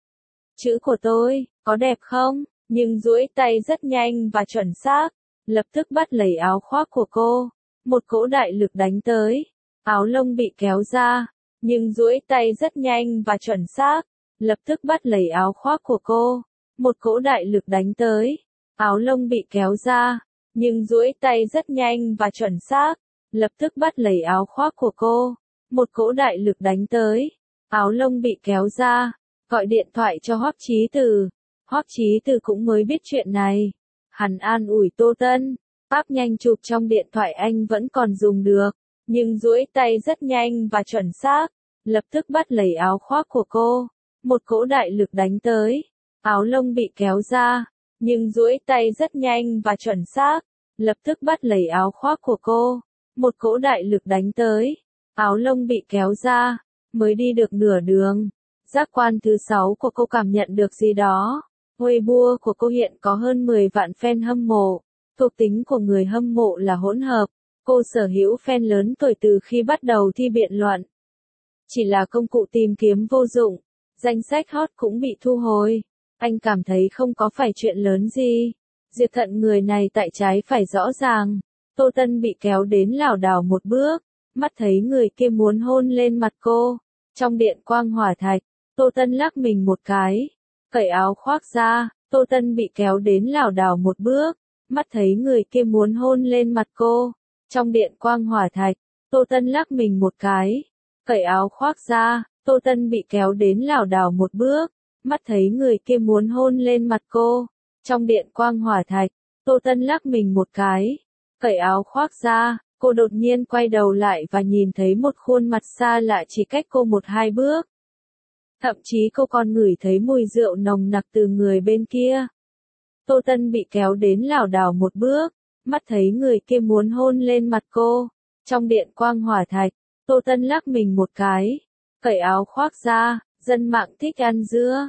Chữ của tôi, có đẹp không? Nhưng duỗi tay rất nhanh và chuẩn xác, lập tức bắt lấy áo khoác của cô. Một cỗ đại lực đánh tới. Áo lông bị kéo ra, nhưng duỗi tay rất nhanh và chuẩn xác, lập tức bắt lấy áo khoác của cô. Một cỗ đại lực đánh tới. Áo lông bị kéo ra, nhưng duỗi tay rất nhanh và chuẩn xác, lập tức bắt lấy áo khoác của cô. Một cỗ đại lực đánh tới. Áo lông bị kéo ra. Gọi điện thoại cho Hoắc Chí Từ. Hoắc Chí Từ cũng mới biết chuyện này. Hắn an ủi Tô Tân. App nhanh chụp trong điện thoại anh vẫn còn dùng được, nhưng duỗi tay rất nhanh và chuẩn xác, lập tức bắt lấy áo khoác của cô. Một cỗ đại lực đánh tới. Áo lông bị kéo ra, nhưng duỗi tay rất nhanh và chuẩn xác, lập tức bắt lấy áo khoác của cô. Một cỗ đại lực đánh tới. Áo lông bị kéo ra. Mới đi được nửa đường, giác quan thứ 6 của cô cảm nhận được gì đó. Weibo của cô hiện có hơn 10 vạn fan hâm mộ. Thuộc tính của người hâm mộ là hỗn hợp. Cô sở hữu fan lớn tuổi từ khi bắt đầu thi biện luận. Chỉ là công cụ tìm kiếm vô dụng. Danh sách hot cũng bị thu hồi. Anh cảm thấy không có phải chuyện lớn gì. Diệp Thận người này tại trái phải rõ ràng. Tô Tân bị kéo đến lảo đảo một bước. Mắt thấy người kia muốn hôn lên mặt cô. Trong điện quang hỏa thạch, Tô Tân lắc mình một cái. Cởi áo khoác ra, Tô Tân bị kéo đến lảo đảo một bước. Mắt thấy người kia muốn hôn lên mặt cô. Trong điện quang hỏa thạch, Tô Tân lắc mình một cái. Cởi áo khoác ra, Tô Tân bị kéo đến lảo đảo một bước. Mắt thấy người kia muốn hôn lên mặt cô. Trong điện quang hỏa thạch, Tô Tân lắc mình một cái. Cởi áo khoác ra, cô đột nhiên quay đầu lại và nhìn thấy một khuôn mặt xa lạ chỉ cách cô 1-2 bước. Thậm chí cô còn ngửi thấy mùi rượu nồng nặc từ người bên kia. Tô Tân bị kéo đến lảo đảo một bước. Mắt thấy người kia muốn hôn lên mặt cô. Trong điện quang hỏa thạch, Tô Tân lắc mình một cái. Cởi áo khoác ra, dân mạng thích ăn dưa.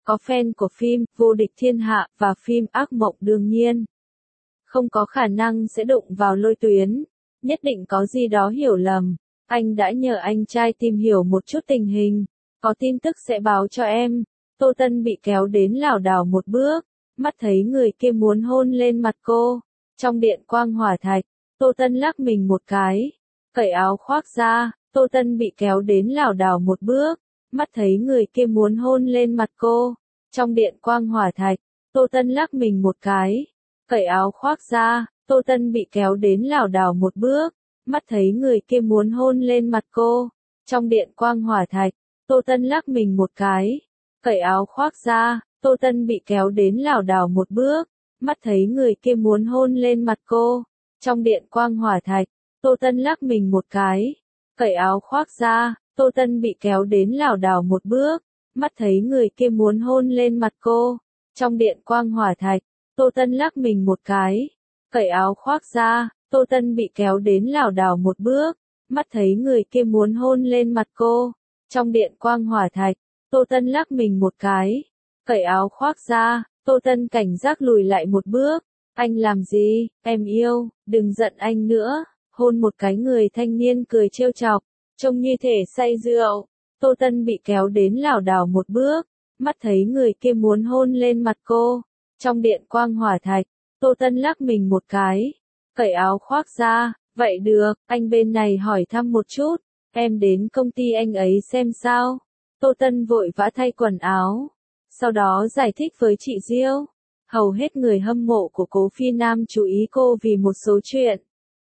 Có fan của phim Vô địch thiên hạ và phim Ác mộng đương nhiên. Không có khả năng sẽ đụng vào Lôi Tuyến. Nhất định có gì đó hiểu lầm. Anh đã nhờ anh trai tìm hiểu một chút tình hình. Có tin tức sẽ báo cho em. Tô Tân bị kéo đến lảo đảo một bước. Mắt thấy người kia muốn hôn lên mặt cô. Trong điện quang hỏa thạch, Tô Tân lắc mình một cái. Cởi áo khoác ra, Tô Tân bị kéo đến lảo đảo một bước. Mắt thấy người kia muốn hôn lên mặt cô. Trong điện quang hỏa thạch, Tô Tân lắc mình một cái. Cởi áo khoác ra, Tô Tân bị kéo đến lảo đảo một bước. Mắt thấy người kia muốn hôn lên mặt cô. Trong điện quang hỏa thạch, Tô Tân lắc mình một cái. Cởi áo khoác ra, Tô Tân bị kéo đến lảo đảo một bước. Mắt thấy người kia muốn hôn lên mặt cô. Trong điện quang hỏa thạch, Tô Tân lắc mình một cái. Cởi áo khoác ra, Tô Tân bị kéo đến lảo đảo một bước. Mắt thấy người kia muốn hôn lên mặt cô. Trong điện quang hỏa thạch, Tô Tân lắc mình một cái. Cởi áo khoác ra, Tô Tân bị kéo đến lảo đảo một bước. Mắt thấy người kia muốn hôn lên mặt cô. Trong điện quang hỏa thạch, Tô Tân lắc mình một cái. Cởi áo khoác ra, Tô Tân cảnh giác lùi lại một bước. Anh làm gì, em yêu, đừng giận anh nữa. Hôn một cái, người thanh niên cười trêu chọc, trông như thể say rượu. Tô Tân bị kéo đến lảo đảo một bước. Mắt thấy người kia muốn hôn lên mặt cô. Trong điện quang hỏa thạch, Tô Tân lắc mình một cái. Cởi áo khoác ra, vậy được, anh bên này hỏi thăm một chút. Em đến công ty anh ấy xem sao. Tô Tân vội vã thay quần áo. Sau đó giải thích với chị Diêu. Hầu hết người hâm mộ của Cố Phi Nam chú ý cô vì một số chuyện.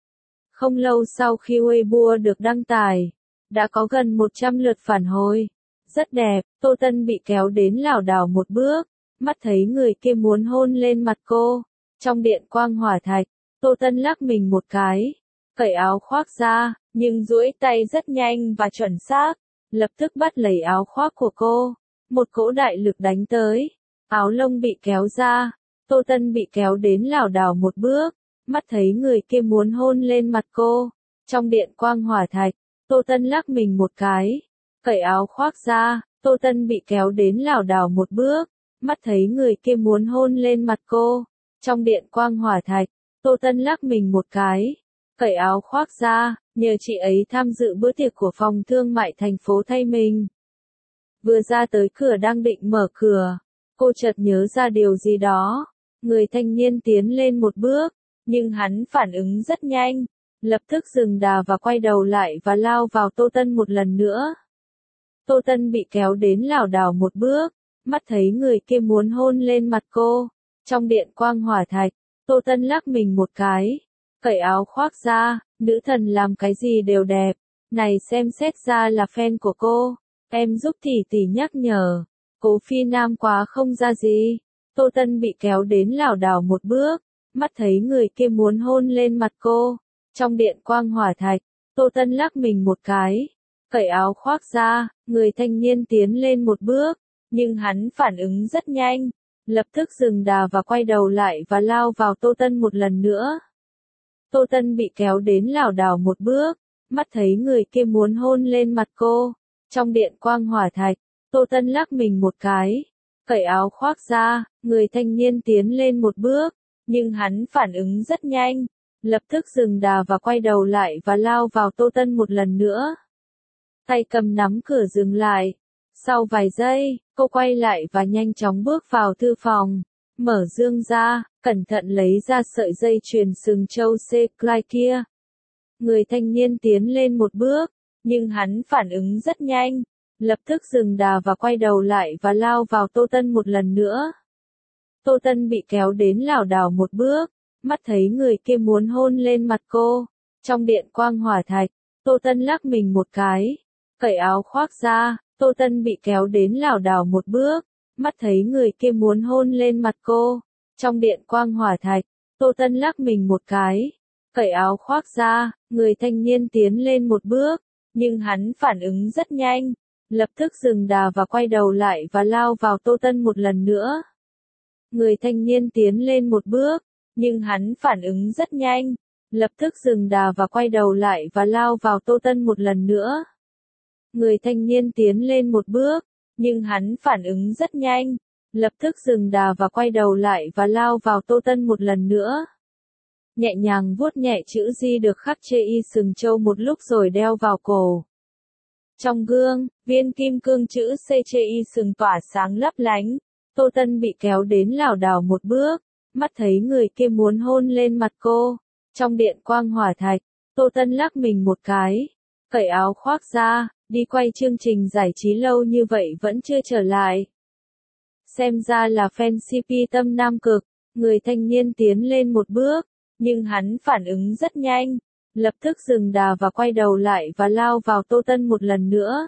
Không lâu sau khi Weibo được đăng tải, đã có gần 100 lượt phản hồi. Rất đẹp, Tô Tân bị kéo đến lảo đảo một bước. Mắt thấy người kia muốn hôn lên mặt cô. Trong điện quang hỏa thạch, Tô Tân lắc mình một cái. Cởi áo khoác ra, nhưng duỗi tay rất nhanh và chuẩn xác. Lập tức bắt lấy áo khoác của cô. Một cỗ đại lực đánh tới. Áo lông bị kéo ra. Tô Tân bị kéo đến lảo đảo một bước. Mắt thấy người kia muốn hôn lên mặt cô. Trong điện quang hỏa thạch, Tô Tân lắc mình một cái. Cởi áo khoác ra, Tô Tân bị kéo đến lảo đảo một bước. Mắt thấy người kia muốn hôn lên mặt cô. Trong điện quang hỏa thạch, Tô Tân lắc mình một cái. Cởi áo khoác ra, nhờ chị ấy tham dự bữa tiệc của phòng thương mại thành phố thay mình. Vừa ra tới cửa đang định mở cửa, cô chợt nhớ ra điều gì đó. Người thanh niên tiến lên một bước, nhưng hắn phản ứng rất nhanh. Lập tức dừng đà và quay đầu lại và lao vào Tô Tân một lần nữa. Tô Tân bị kéo đến lảo đảo một bước. Mắt thấy người kia muốn hôn lên mặt cô. Trong điện quang hỏa thạch, Tô Tân lắc mình một cái. Cởi áo khoác ra, nữ thần làm cái gì đều đẹp. Này xem xét ra là fan của cô. Em giúp tỷ nhắc nhở. Cố Phi Nam quá không ra gì. Tô Tân bị kéo đến lảo đảo một bước. Mắt thấy người kia muốn hôn lên mặt cô. Trong điện quang hỏa thạch, Tô Tân lắc mình một cái. Cởi áo khoác ra, người thanh niên tiến lên một bước. Nhưng hắn phản ứng rất nhanh. Lập tức dừng đà và quay đầu lại và lao vào Tô Tân một lần nữa. Tô Tân bị kéo đến lảo đảo một bước. Mắt thấy người kia muốn hôn lên mặt cô. Trong điện quang hỏa thạch, Tô Tân lắc mình một cái. Cởi áo khoác ra, người thanh niên tiến lên một bước. Nhưng hắn phản ứng rất nhanh. Lập tức dừng đà và quay đầu lại và lao vào Tô Tân một lần nữa. Tay cầm nắm cửa dừng lại. Sau vài giây, cô quay lại và nhanh chóng bước vào thư phòng. Mở dương ra, cẩn thận lấy ra sợi dây chuyền sừng trâu C-Clyde kia. Người thanh niên tiến lên một bước, nhưng hắn phản ứng rất nhanh. Lập tức dừng đà và quay đầu lại và lao vào Tô Tân một lần nữa. Tô Tân bị kéo đến lảo đảo một bước. Mắt thấy người kia muốn hôn lên mặt cô. Trong điện quang hỏa thạch, Tô Tân lắc mình một cái. Cởi áo khoác ra, Tô Tân bị kéo đến lảo đảo một bước. Mắt thấy người kia muốn hôn lên mặt cô. Trong điện quang hỏa thạch, Tô Tân lắc mình một cái. Cởi áo khoác ra, người thanh niên tiến lên một bước. Nhưng hắn phản ứng rất nhanh. Lập tức dừng đà và quay đầu lại và lao vào Tô Tân một lần nữa. Người thanh niên tiến lên một bước. Nhưng hắn phản ứng rất nhanh. Lập tức dừng đà và quay đầu lại và lao vào Tô Tân một lần nữa. Người thanh niên tiến lên một bước. Nhưng hắn phản ứng rất nhanh. lập tức dừng đà và quay đầu lại và lao vào Tô Tân một lần nữa. Nhẹ nhàng vuốt nhẹ chữ G được khắc chê y sừng trâu một lúc rồi đeo vào cổ. Trong gương, viên kim cương chữ C chê y sừng tỏa sáng lấp lánh. Tô Tân bị kéo đến lảo đảo một bước, mắt thấy người kia muốn hôn lên mặt cô. Trong điện quang hỏa thạch, Tô Tân lắc mình một cái, cởi áo khoác ra, đi quay chương trình giải trí lâu như vậy vẫn chưa trở lại. Xem ra là fan CP tâm nam cực, người thanh niên tiến lên một bước, nhưng hắn phản ứng rất nhanh, lập tức dừng đà và quay đầu lại và lao vào Tô Tân một lần nữa.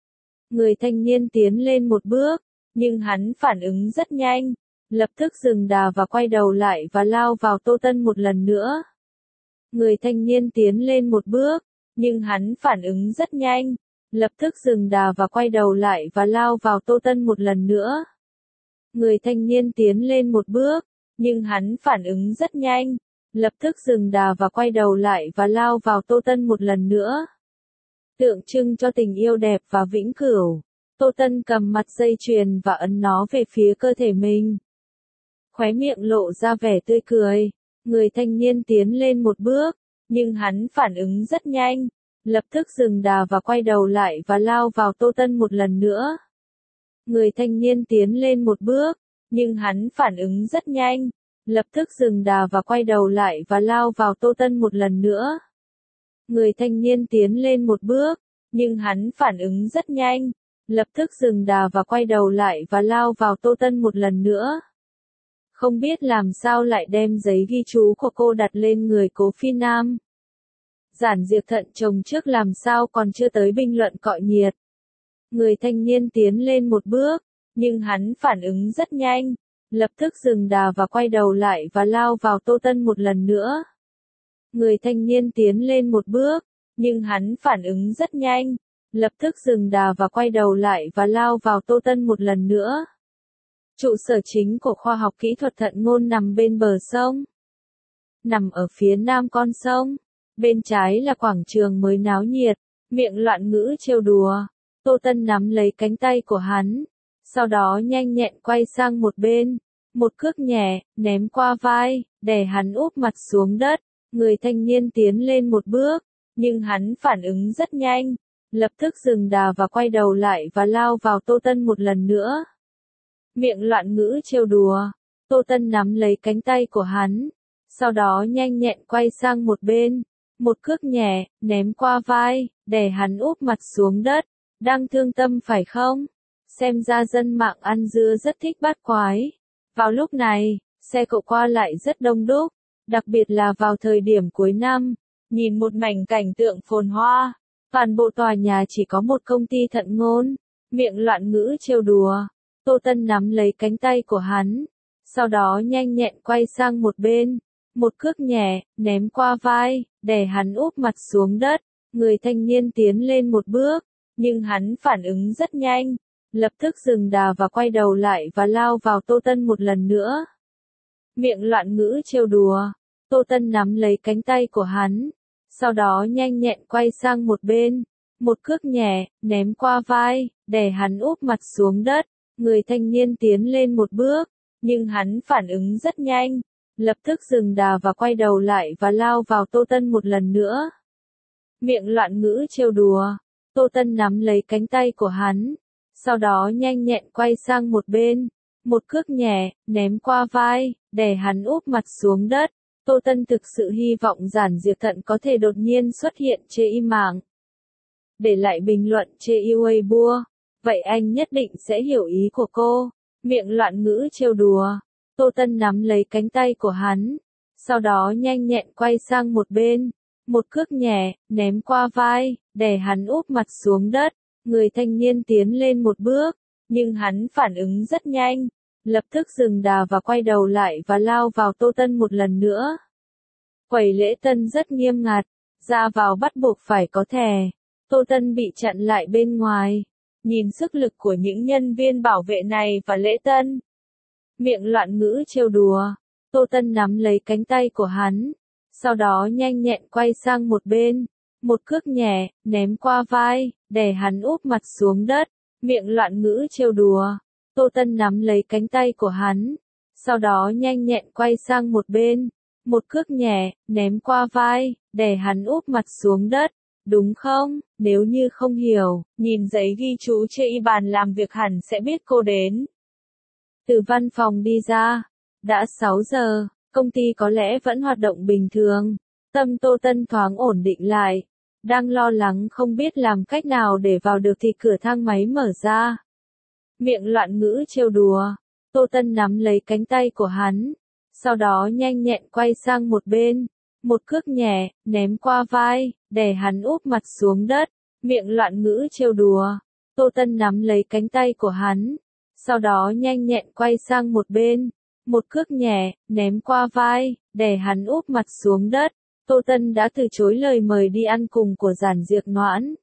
Người thanh niên tiến lên một bước, nhưng hắn phản ứng rất nhanh, lập tức dừng đà và quay đầu lại và lao vào Tô Tân một lần nữa. Người thanh niên tiến lên một bước, nhưng hắn phản ứng rất nhanh, lập tức dừng đà và quay đầu lại và lao vào Tô Tân một lần nữa. Người thanh niên tiến lên một bước, nhưng hắn phản ứng rất nhanh, lập tức dừng đà và quay đầu lại và lao vào Tô Tân một lần nữa. Tượng trưng cho tình yêu đẹp và vĩnh cửu, Tô Tân cầm mặt dây chuyền và ấn nó về phía cơ thể mình. Khóe miệng lộ ra vẻ tươi cười, người thanh niên tiến lên một bước, nhưng hắn phản ứng rất nhanh, lập tức dừng đà và quay đầu lại và lao vào Tô Tân một lần nữa. Người thanh niên tiến lên một bước, nhưng hắn phản ứng rất nhanh, lập tức dừng đà và quay đầu lại và lao vào Tô Tân một lần nữa. Người thanh niên tiến lên một bước, nhưng hắn phản ứng rất nhanh, lập tức dừng đà và quay đầu lại và lao vào Tô Tân một lần nữa. Không biết làm sao lại đem giấy ghi chú của cô đặt lên người Cố Phi Nam. Giản Diệp thận chồng trước làm sao còn chưa tới bình luận cọ nhiệt. Người thanh niên tiến lên một bước, nhưng hắn phản ứng rất nhanh, lập tức dừng đà và quay đầu lại và lao vào Tô Tân một lần nữa. Người thanh niên tiến lên một bước, nhưng hắn phản ứng rất nhanh, lập tức dừng đà và quay đầu lại và lao vào Tô Tân một lần nữa. Trụ sở chính của khoa học kỹ thuật thận ngôn nằm bên bờ sông. Nằm ở phía nam con sông, bên trái là quảng trường mới náo nhiệt, miệng loạn ngữ trêu đùa. Tô Tân nắm lấy cánh tay của hắn, sau đó nhanh nhẹn quay sang một bên, một cước nhẹ, ném qua vai, đè hắn úp mặt xuống đất. Người thanh niên tiến lên một bước, nhưng hắn phản ứng rất nhanh, lập tức dừng đà và quay đầu lại và lao vào Tô Tân một lần nữa. Miệng loạn ngữ trêu đùa, Tô Tân nắm lấy cánh tay của hắn, sau đó nhanh nhẹn quay sang một bên, một cước nhẹ, ném qua vai, đè hắn úp mặt xuống đất. Đang thương tâm phải không? Xem ra dân mạng ăn dưa rất thích bắt quái. Vào lúc này, xe cộ qua lại rất đông đúc, đặc biệt là vào thời điểm cuối năm, nhìn một mảnh cảnh tượng phồn hoa, toàn bộ tòa nhà chỉ có một công ty thận ngôn, miệng loạn ngữ trêu đùa. Tô Tân nắm lấy cánh tay của hắn, sau đó nhanh nhẹn quay sang một bên, một cước nhẹ, ném qua vai, đè hắn úp mặt xuống đất. Người thanh niên tiến lên một bước, nhưng hắn phản ứng rất nhanh, lập tức dừng đà và quay đầu lại và lao vào Tô Tân một lần nữa. Miệng loạn ngữ trêu đùa, Tô Tân nắm lấy cánh tay của hắn, sau đó nhanh nhẹn quay sang một bên, một cước nhẹ, ném qua vai, đè hắn úp mặt xuống đất. Người thanh niên tiến lên một bước, nhưng hắn phản ứng rất nhanh, lập tức dừng đà và quay đầu lại và lao vào Tô Tân một lần nữa. Miệng loạn ngữ trêu đùa, Tô Tân nắm lấy cánh tay của hắn, sau đó nhanh nhẹn quay sang một bên, một cước nhẹ, ném qua vai, đè hắn úp mặt xuống đất. Tô Tân thực sự hy vọng Giản Diệp thận có thể đột nhiên xuất hiện chê im mạng. Để lại bình luận chê yêu Weibo, vậy anh nhất định sẽ hiểu ý của cô. Miệng loạn ngữ trêu đùa, Tô Tân nắm lấy cánh tay của hắn, sau đó nhanh nhẹn quay sang một bên, một cước nhẹ, ném qua vai, đè hắn úp mặt xuống đất. Người thanh niên tiến lên một bước, nhưng hắn phản ứng rất nhanh, lập tức dừng đà và quay đầu lại và lao vào Tô Tân một lần nữa. Quầy lễ tân rất nghiêm ngặt, ra vào bắt buộc phải có thẻ. Tô Tân bị chặn lại bên ngoài. Nhìn sức lực của những nhân viên bảo vệ này và lễ tân. Miệng loạn ngữ trêu đùa, Tô Tân nắm lấy cánh tay của hắn, sau đó nhanh nhẹn quay sang một bên, một cước nhẹ, ném qua vai, đè hắn úp mặt xuống đất. Miệng loạn ngữ trêu đùa, Tô Tân nắm lấy cánh tay của hắn, sau đó nhanh nhẹn quay sang một bên, một cước nhẹ, ném qua vai, đè hắn úp mặt xuống đất. Đúng không? Nếu như không hiểu, nhìn giấy ghi chú trên bàn làm việc hẳn sẽ biết cô đến. Từ văn phòng đi ra, đã 6 giờ, công ty có lẽ vẫn hoạt động bình thường. Tâm Tô Tân thoáng ổn định lại, đang lo lắng không biết làm cách nào để vào được thì cửa thang máy mở ra. Miệng loạn ngữ trêu đùa, Tô Tân nắm lấy cánh tay của hắn, sau đó nhanh nhẹn quay sang một bên, một cước nhẹ, ném qua vai, đè hắn úp mặt xuống đất. Miệng loạn ngữ trêu đùa, Tô Tân nắm lấy cánh tay của hắn, sau đó nhanh nhẹn quay sang một bên, một cước nhẹ, ném qua vai, đè hắn úp mặt xuống đất. Tô Tân đã từ chối lời mời đi ăn cùng của Giản Diệc Noãn.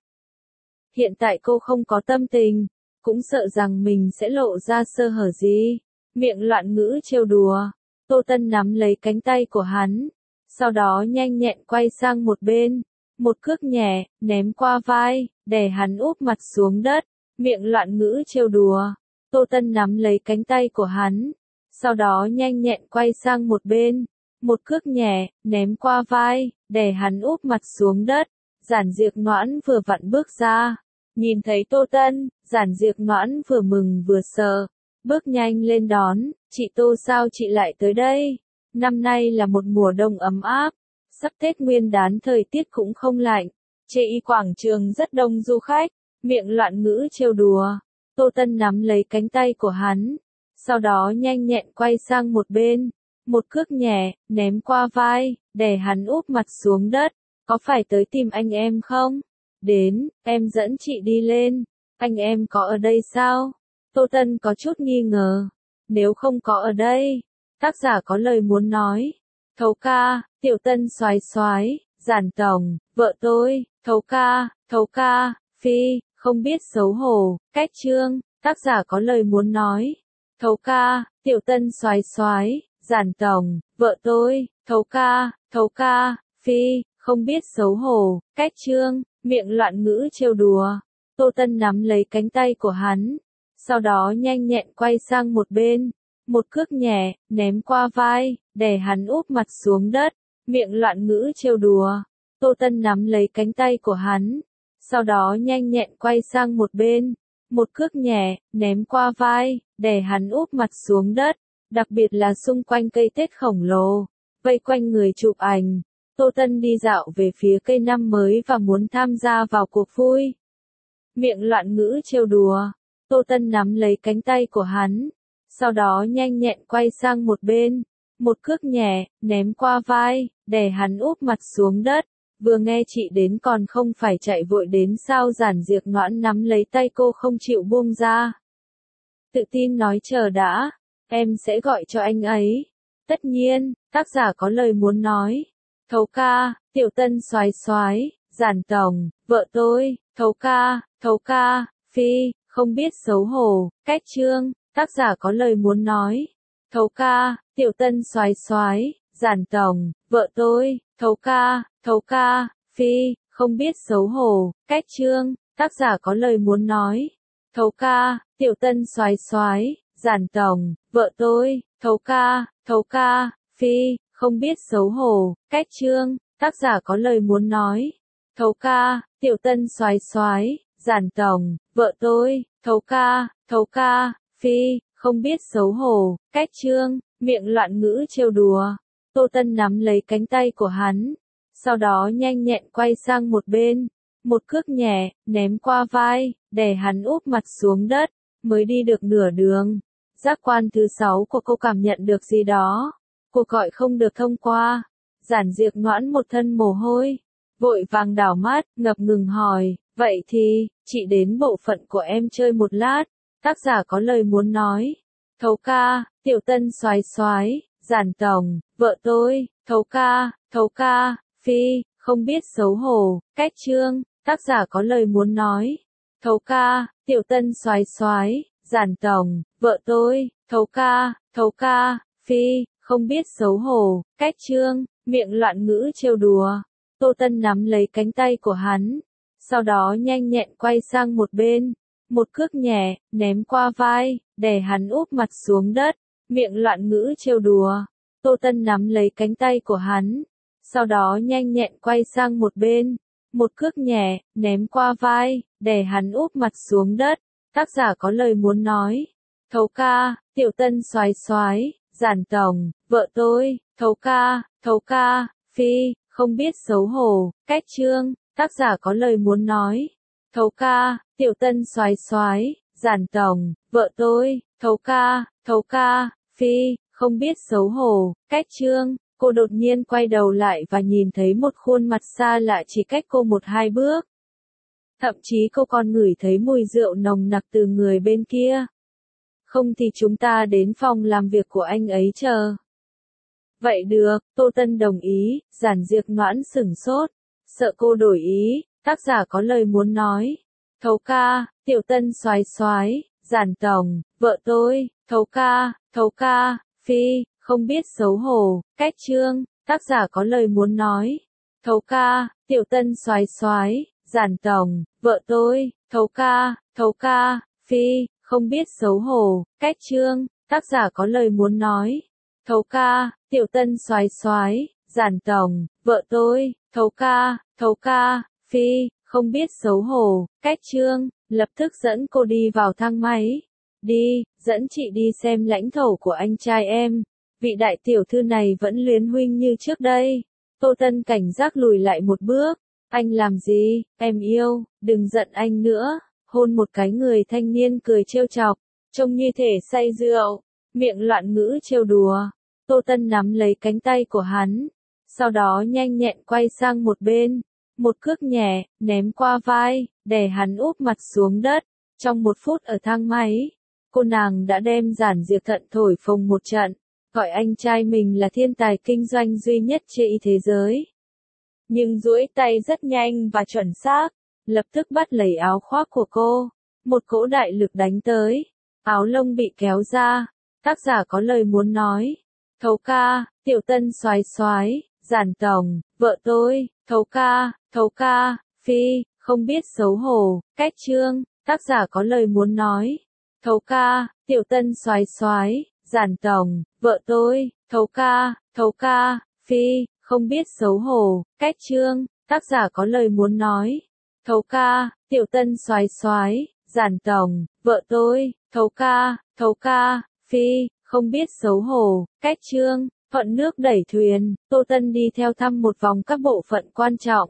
Hiện tại cô không có tâm tình, cũng sợ rằng mình sẽ lộ ra sơ hở gì. Miệng loạn ngữ trêu đùa, Tô Tân nắm lấy cánh tay của hắn, sau đó nhanh nhẹn quay sang một bên, một cước nhẹ, ném qua vai, đè hắn úp mặt xuống đất. Miệng loạn ngữ trêu đùa, Tô Tân nắm lấy cánh tay của hắn, sau đó nhanh nhẹn quay sang một bên, một cước nhẹ, ném qua vai, đè hắn úp mặt xuống đất. Giản Diệc Noãn vừa vặn bước ra, nhìn thấy Tô Tân, Giản Diệc Noãn vừa mừng vừa sợ, bước nhanh lên đón. Chị Tô, sao chị lại tới đây? Năm nay là một mùa đông ấm áp, sắp Tết Nguyên đán thời tiết cũng không lạnh, trên quảng trường rất đông du khách. Miệng loạn ngữ trêu đùa, Tô Tân nắm lấy cánh tay của hắn, sau đó nhanh nhẹn quay sang một bên, một cước nhẹ, ném qua vai, đè hắn úp mặt xuống đất. Có phải tới tìm anh em không? Đến, em dẫn chị đi lên. Anh em có ở đây sao? Tô Tân có chút nghi ngờ. Nếu không có ở đây, tác giả có lời muốn nói. Thấu ca, Tiểu Tân soái soái, Giản tổng, vợ tôi, thấu ca, phi, không biết xấu hổ, cách chương, tác giả có lời muốn nói. Thấu ca, Tiểu Tân soái soái, Giản tổng, vợ tôi, thấu ca, phi, không biết xấu hổ, cách chương. Miệng loạn ngữ trêu đùa, Tô Tân nắm lấy cánh tay của hắn, sau đó nhanh nhẹn quay sang một bên, một cước nhẹ, ném qua vai, đè hắn úp mặt xuống đất. Miệng loạn ngữ trêu đùa, Tô Tân nắm lấy cánh tay của hắn, sau đó nhanh nhẹn quay sang một bên, một cước nhẹ, ném qua vai, đè hắn úp mặt xuống đất. Đặc biệt là xung quanh cây Tết khổng lồ, vây quanh người chụp ảnh. Tô Tân đi dạo về phía cây năm mới và muốn tham gia vào cuộc vui. Miệng loạn ngữ trêu đùa, Tô Tân nắm lấy cánh tay của hắn, sau đó nhanh nhẹn quay sang một bên, một cước nhẹ, ném qua vai, đè hắn úp mặt xuống đất. Vừa nghe chị đến còn không phải chạy vội đến sao? Giản Diệc Noãn nắm lấy tay cô không chịu buông ra. Tự tin nói chờ đã, em sẽ gọi cho anh ấy. Tất nhiên, tác giả có lời muốn nói. Thấu ca, Tiểu Tân soái soái, Giản tổng, vợ tôi, thấu ca, phi, không biết xấu hổ, cách chương, tác giả có lời muốn nói. Thấu ca, Tiểu Tân soái soái, Giản tổng, vợ tôi, thấu ca, phi, không biết xấu hổ, cách chương, tác giả có lời muốn nói. Thấu ca, Tiểu Tân soái soái, Giản tổng, vợ tôi, thấu ca, phi, không biết xấu hổ, cách chương, tác giả có lời muốn nói. Thấu ca, Tiểu Tân soái soái, Giản tổng, vợ tôi, thấu ca, phi, không biết xấu hổ, cách chương. Miệng loạn ngữ trêu đùa, Tô Tân nắm lấy cánh tay của hắn, sau đó nhanh nhẹn quay sang một bên, một cước nhẹ, ném qua vai, đè hắn úp mặt xuống đất. Mới đi được nửa đường, giác quan thứ 6 của cô cảm nhận được gì đó. Cuộc gọi không được thông qua. Giản Diệc Noãn một thân mồ hôi, vội vàng đảo mắt, ngập ngừng hỏi, vậy thì, chị đến bộ phận của em chơi một lát. Tác giả có lời muốn nói. Thấu ca, Tiểu Tân soái soái, Giản tổng, vợ tôi, thấu ca, phi, không biết xấu hổ, cách chương, tác giả có lời muốn nói. Thấu ca, Tiểu Tân soái soái, Giản tổng, vợ tôi, thấu ca, phi, không biết xấu hổ, cách chương. Miệng loạn ngữ trêu đùa, Tô Tân nắm lấy cánh tay của hắn, sau đó nhanh nhẹn quay sang một bên, một cước nhẹ, ném qua vai, đè hắn úp mặt xuống đất, miệng loạn ngữ trêu đùa. Tô Tân nắm lấy cánh tay của hắn, sau đó nhanh nhẹn quay sang một bên, một cước nhẹ, ném qua vai, đè hắn úp mặt xuống đất. Tác giả có lời muốn nói. Thấu ca, Tiểu Tân soái soái, Giản tổng, vợ tôi, thấu ca, phi, không biết xấu hổ, cách chương. Tác giả có lời muốn nói. Thấu ca, Tiểu Tân soái soái, Giản tổng, vợ tôi, thấu ca, phi, không biết xấu hổ, cách chương. Cô đột nhiên quay đầu lại và nhìn thấy một khuôn mặt xa lạ chỉ cách cô 1-2 bước. Thậm chí cô còn ngửi thấy mùi rượu nồng nặc từ người bên kia. Không thì chúng ta đến phòng làm việc của anh ấy chờ. Vậy được, Tô Tân đồng ý. Giản Diệp Noãn sửng sốt, sợ cô đổi ý. Tác giả có lời muốn nói. Thấu ca, Tiểu Tân soái soái, Giản tổng, vợ tôi, thấu ca, phi, không biết xấu hổ, cách chương. Tác giả có lời muốn nói. Thấu ca, Tiểu Tân soái soái, Giản tổng, vợ tôi, thấu ca, phi, không biết xấu hổ, cách chương. Tác giả có lời muốn nói. Thấu ca, Tiểu Tân soái soái, Giản tổng, vợ tôi, thấu ca, phi, không biết xấu hổ, cách chương. Lập tức dẫn cô đi vào thang máy. Đi, dẫn chị đi xem lãnh thổ của anh trai em. Vị đại tiểu thư này vẫn luyến huynh như trước đây. Tô Tân cảnh giác lùi lại một bước. Anh làm gì, em yêu, đừng giận anh nữa. Hôn một cái, người thanh niên cười trêu chọc, trông như thể say rượu, miệng loạn ngữ trêu đùa. Tô Tân nắm lấy cánh tay của hắn, sau đó nhanh nhẹn quay sang một bên, một cước nhẹ, ném qua vai, đè hắn úp mặt xuống đất. Trong 1 phút ở thang máy, cô nàng đã đem Giản Diệp Thận thổi phồng một trận, gọi anh trai mình là thiên tài kinh doanh duy nhất trên thế giới. Nhưng duỗi tay rất nhanh và chuẩn xác, lập tức bắt lấy áo khoác của cô, một cỗ đại lực đánh tới, áo lông bị kéo ra. Tác giả có lời muốn nói. Thấu ca, Tiểu Tân soái soái, Giản tổng, vợ tôi, thấu ca, phi, không biết xấu hổ, cách chương. Tác giả có lời muốn nói. Thấu ca, Tiểu Tân soái soái, Giản tổng, vợ tôi, thấu ca, phi, không biết xấu hổ, cách chương. Tác giả có lời muốn nói. Thấu ca, Tiểu Tân soái soái, Giản tổng, vợ tôi, thấu ca, phi, không biết xấu hổ, cách chương. Thuận nước đẩy thuyền, Tô Tân đi theo thăm một vòng các bộ phận quan trọng.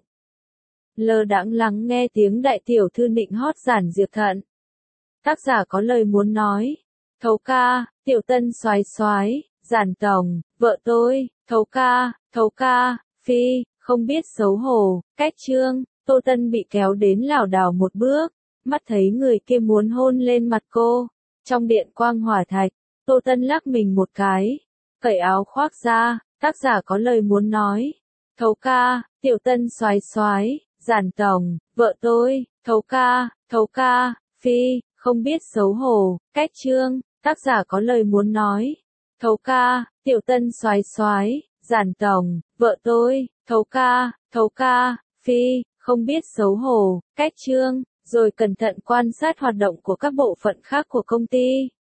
Lơ đãng lắng nghe tiếng đại tiểu thư nịnh hót Giản Diệp Thận. Tác giả có lời muốn nói. Thấu ca, Tiểu Tân soái soái, Giản tổng, vợ tôi, thấu ca, phi, không biết xấu hổ, cách chương. Tô Tân bị kéo đến lảo đảo một bước, mắt thấy người kia muốn hôn lên mặt cô. Trong điện quang hỏa thạch, Tô Tân lắc mình một cái, cởi áo khoác ra. Tác giả có lời muốn nói. Thấu ca, Tiểu Tân soái soái, Giản tổng, vợ tôi, thấu ca, phi, không biết xấu hổ, cách chương. Tác giả có lời muốn nói. Thấu ca, Tiểu Tân soái soái, Giản tổng, vợ tôi, thấu ca, phi, không biết xấu hổ, cách chương. Rồi cẩn thận quan sát hoạt động của các bộ phận khác của công ty.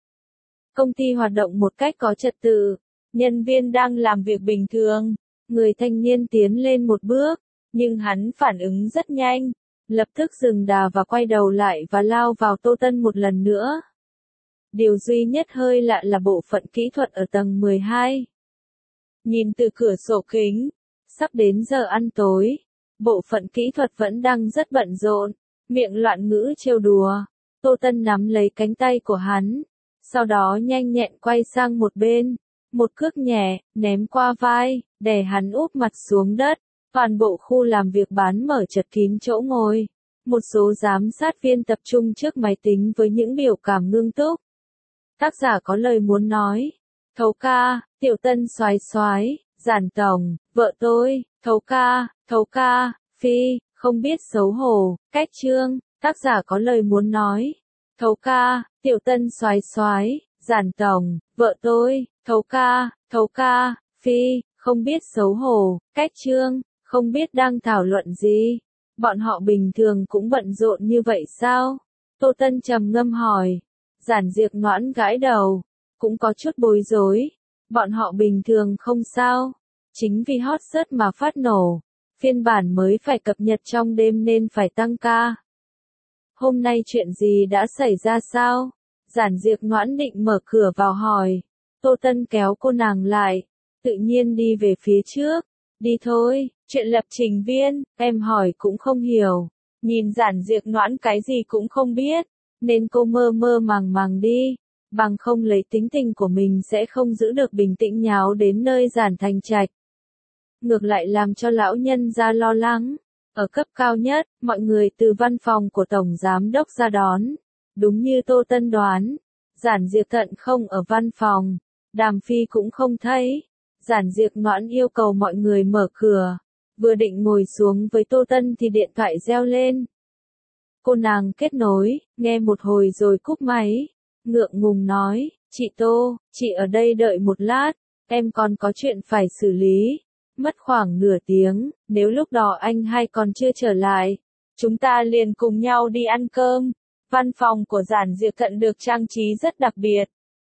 Công ty hoạt động một cách có trật tự, nhân viên đang làm việc bình thường. Người thanh niên tiến lên một bước, nhưng hắn phản ứng rất nhanh, lập tức dừng đà và quay đầu lại và lao vào Tô Tân một lần nữa. Điều duy nhất hơi lạ là bộ phận kỹ thuật ở tầng 12. Nhìn từ cửa sổ kính, sắp đến giờ ăn tối, bộ phận kỹ thuật vẫn đang rất bận rộn, miệng loạn ngữ trêu đùa. Tô Tân nắm lấy cánh tay của hắn, sau đó nhanh nhẹn quay sang một bên, một cước nhẹ, ném qua vai, đè hắn úp mặt xuống đất. Toàn bộ khu làm việc bán mở chật kín chỗ ngồi. Một số giám sát viên tập trung trước máy tính với những biểu cảm ngưng túc. Tác giả có lời muốn nói. Thấu ca, Tiểu Tân soái soái, Giản tổng, vợ tôi, thấu ca, phi, không biết xấu hổ, cách chương. Tác giả có lời muốn nói. Thấu ca, Tiểu Tân soái soái, Giản tổng, vợ tôi, thấu ca, phi, không biết xấu hổ, cách chương. Không biết đang thảo luận gì. Bọn họ bình thường cũng bận rộn như vậy sao? Tô Tân trầm ngâm hỏi. Giản Diệp Noãn gãi đầu, cũng có chút bối rối. Bọn họ bình thường không sao. Chính vì hot search mà phát nổ. Phiên bản mới phải cập nhật trong đêm nên phải tăng ca. Hôm nay chuyện gì đã xảy ra sao? Giản Diệp Noãn định mở cửa vào hỏi. Tô Tân kéo cô nàng lại. Tự nhiên đi về phía trước. Đi thôi, chuyện lập trình viên, em hỏi cũng không hiểu. Nhìn Giản Diệp Noãn cái gì cũng không biết. Nên cô mơ mơ màng đi. Bằng không lấy tính tình của mình sẽ không giữ được bình tĩnh nháo đến nơi Giản Thành Trạch. Ngược lại làm cho lão nhân ra lo lắng. Ở cấp cao nhất, mọi người từ văn phòng của Tổng Giám Đốc ra đón. Đúng như Tô Tân đoán. Giản Diệp Thận không ở văn phòng. Đàm Phi cũng không thấy. Giản Diệp Noãn yêu cầu mọi người mở cửa. Vừa định ngồi xuống với Tô Tân thì điện thoại reo lên. Cô nàng kết nối, nghe một hồi rồi cúp máy. Ngượng ngùng nói, chị Tô, chị ở đây đợi một lát. Em còn có chuyện phải xử lý. Mất khoảng nửa tiếng, nếu lúc đó anh hai còn chưa trở lại, chúng ta liền cùng nhau đi ăn cơm. Văn phòng của Giản Diệp Thận được trang trí rất đặc biệt.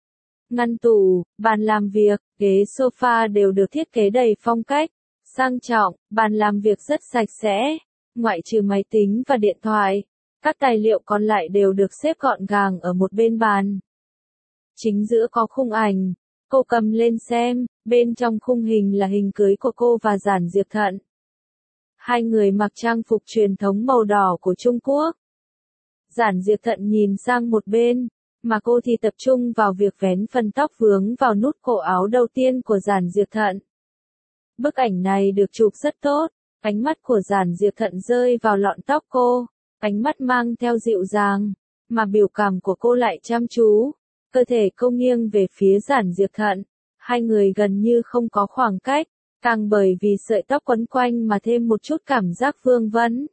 Ngăn tủ, bàn làm việc, ghế sofa đều được thiết kế đầy phong cách, sang trọng, bàn làm việc rất sạch sẽ, ngoại trừ máy tính và điện thoại. Các tài liệu còn lại đều được xếp gọn gàng ở một bên bàn. Chính giữa có khung ảnh. Cô cầm lên xem, bên trong khung hình là hình cưới của cô và Giản Diệp Thận. Hai người mặc trang phục truyền thống màu đỏ của Trung Quốc. Giản Diệp Thận nhìn sang một bên, mà cô thì tập trung vào việc vén phần tóc vướng vào nút cổ áo đầu tiên của Giản Diệp Thận. Bức ảnh này được chụp rất tốt, ánh mắt của Giản Diệp Thận rơi vào lọn tóc cô, ánh mắt mang theo dịu dàng, mà biểu cảm của cô lại chăm chú. Cơ thể cô nghiêng về phía Giản Diệp Thận, hai người gần như không có khoảng cách, càng bởi vì sợi tóc quấn quanh mà thêm một chút cảm giác vương vấn.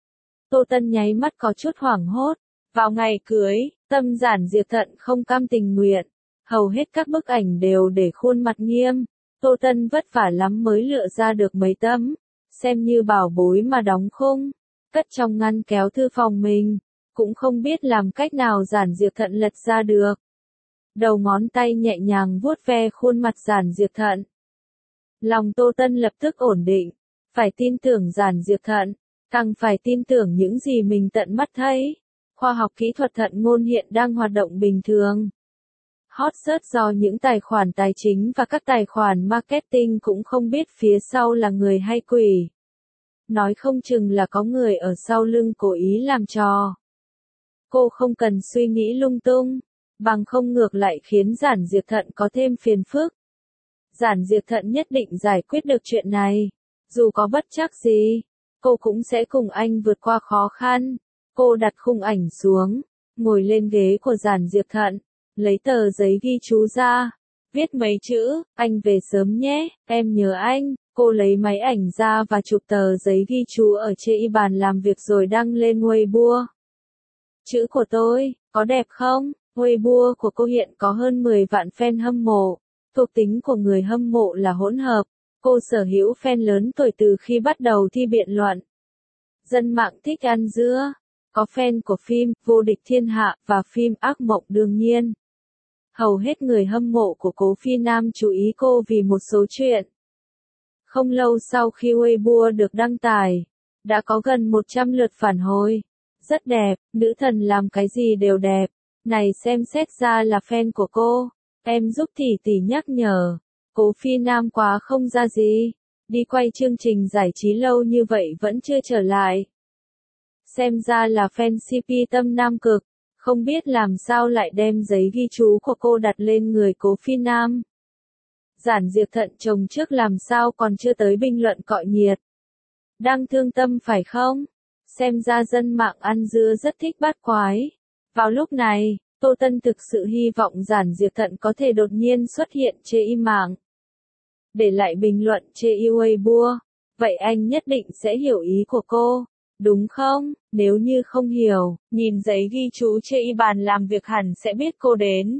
Tô Tân nháy mắt có chút hoảng hốt, vào ngày cưới, tâm Giản Diệp Thận không cam tình nguyện, hầu hết các bức ảnh đều để khuôn mặt nghiêm, Tô Tân vất vả lắm mới lựa ra được mấy tấm, xem như bảo bối mà đóng khung, cất trong ngăn kéo thư phòng mình, cũng không biết làm cách nào Giản Diệp Thận lật ra được. Đầu ngón tay nhẹ nhàng vuốt ve khuôn mặt Giản Diệp Thận. Lòng Tô Tân lập tức ổn định, phải tin tưởng Giản Diệp Thận, càng phải tin tưởng những gì mình tận mắt thấy. Khoa học kỹ thuật thận ngôn hiện đang hoạt động bình thường. Hot search do những tài khoản tài chính và các tài khoản marketing cũng không biết phía sau là người hay quỷ. Nói không chừng là có người ở sau lưng cố ý làm trò. Cô không cần suy nghĩ lung tung. Bằng không ngược lại khiến Giản Diệp Thận có thêm phiền phức. Giản Diệp Thận nhất định giải quyết được chuyện này. Dù có bất trắc gì, cô cũng sẽ cùng anh vượt qua khó khăn. Cô đặt khung ảnh xuống, ngồi lên ghế của Giản Diệp Thận, lấy tờ giấy ghi chú ra, viết mấy chữ, anh về sớm nhé, em nhớ anh. Cô lấy máy ảnh ra và chụp tờ giấy ghi chú ở trên bàn làm việc rồi đăng lên Weibo. Chữ của tôi, có đẹp không? Weibo của cô hiện có hơn 10 vạn fan hâm mộ. Thuộc tính của người hâm mộ là hỗn hợp. Cô sở hữu fan lớn tuổi từ khi bắt đầu thi biện luận. Dân mạng thích ăn dưa. Có fan của phim Vô địch thiên hạ và phim Ác mộng đương nhiên. Hầu hết người hâm mộ của Cố Phi Nam chú ý cô vì một số chuyện. Không lâu sau khi Weibo được đăng tải, đã có gần 100 lượt phản hồi. Rất đẹp, nữ thần làm cái gì đều đẹp. Này xem xét ra là fan của cô. Em giúp tỷ nhắc nhở. Cố Phi Nam quá không ra gì. Đi quay chương trình giải trí lâu như vậy vẫn chưa trở lại. Xem ra là fan CP tâm nam cực. Không biết làm sao lại đem giấy ghi chú của cô đặt lên người Cố Phi Nam. Giản Diệp Thận chồng trước làm sao còn chưa tới bình luận cọ nhiệt. Đang thương tâm phải không? Xem ra dân mạng ăn dưa rất thích bát quái. Vào lúc này, Tô Tân thực sự hy vọng Giản Diệp Thận có thể đột nhiên xuất hiện trên mạng. Để lại bình luận trên Weibo. Vậy anh nhất định sẽ hiểu ý của cô, đúng không? Nếu như không hiểu, nhìn giấy ghi chú trên bàn làm việc hẳn sẽ biết cô đến.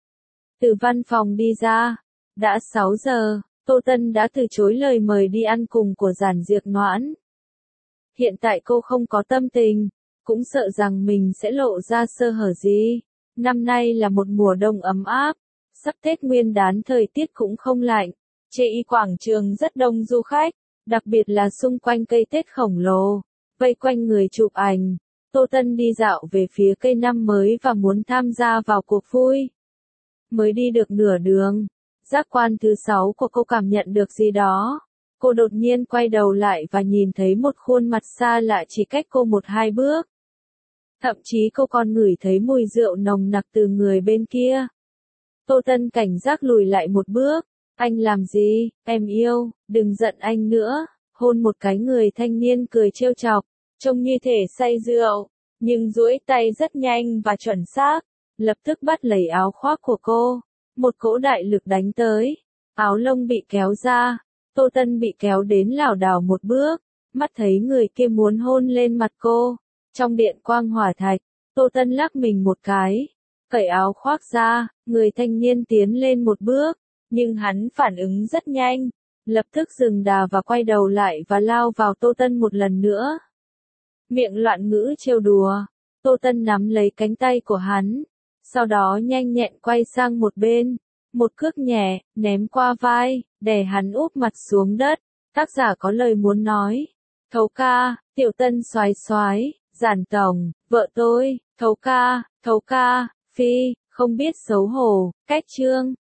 Từ văn phòng đi ra, đã 6 giờ, Tô Tân đã từ chối lời mời đi ăn cùng của Giản Diệp Noãn. Hiện tại cô không có tâm tình, cũng sợ rằng mình sẽ lộ ra sơ hở gì. Năm nay là một mùa đông ấm áp, sắp Tết Nguyên đán thời tiết cũng không lạnh. Trên quảng trường rất đông du khách, đặc biệt là xung quanh cây Tết khổng lồ, vây quanh người chụp ảnh. Tô Tân đi dạo về phía cây năm mới và muốn tham gia vào cuộc vui. Mới đi được nửa đường, giác quan thứ 6 của cô cảm nhận được gì đó. Cô đột nhiên quay đầu lại và nhìn thấy một khuôn mặt xa lạ chỉ cách cô 1-2 bước. Thậm chí cô còn ngửi thấy mùi rượu nồng nặc từ người bên kia. Tô Tân cảnh giác lùi lại một bước. Anh làm gì, em yêu, đừng giận anh nữa. Hôn một cái, người thanh niên cười trêu chọc, trông như thể say rượu, nhưng duỗi tay rất nhanh và chuẩn xác, lập tức bắt lấy áo khoác của cô. Một cỗ đại lực đánh tới, áo lông bị kéo ra, Tô Tân bị kéo đến lảo đảo một bước, mắt thấy người kia muốn hôn lên mặt cô. Trong điện quang hỏa thạch, Tô Tân lắc mình một cái, cởi áo khoác ra, người thanh niên tiến lên một bước, nhưng hắn phản ứng rất nhanh, lập tức dừng đà và quay đầu lại và lao vào Tô Tân một lần nữa. Miệng loạn ngữ trêu đùa, Tô Tân nắm lấy cánh tay của hắn, sau đó nhanh nhẹn quay sang một bên, một cước nhẹ, ném qua vai, đè hắn úp mặt xuống đất. Tác giả có lời muốn nói. Thấu ca, Tiểu Tân soái soái, Giản tổng, vợ tôi, thấu ca, phi, không biết xấu hổ, cách chương.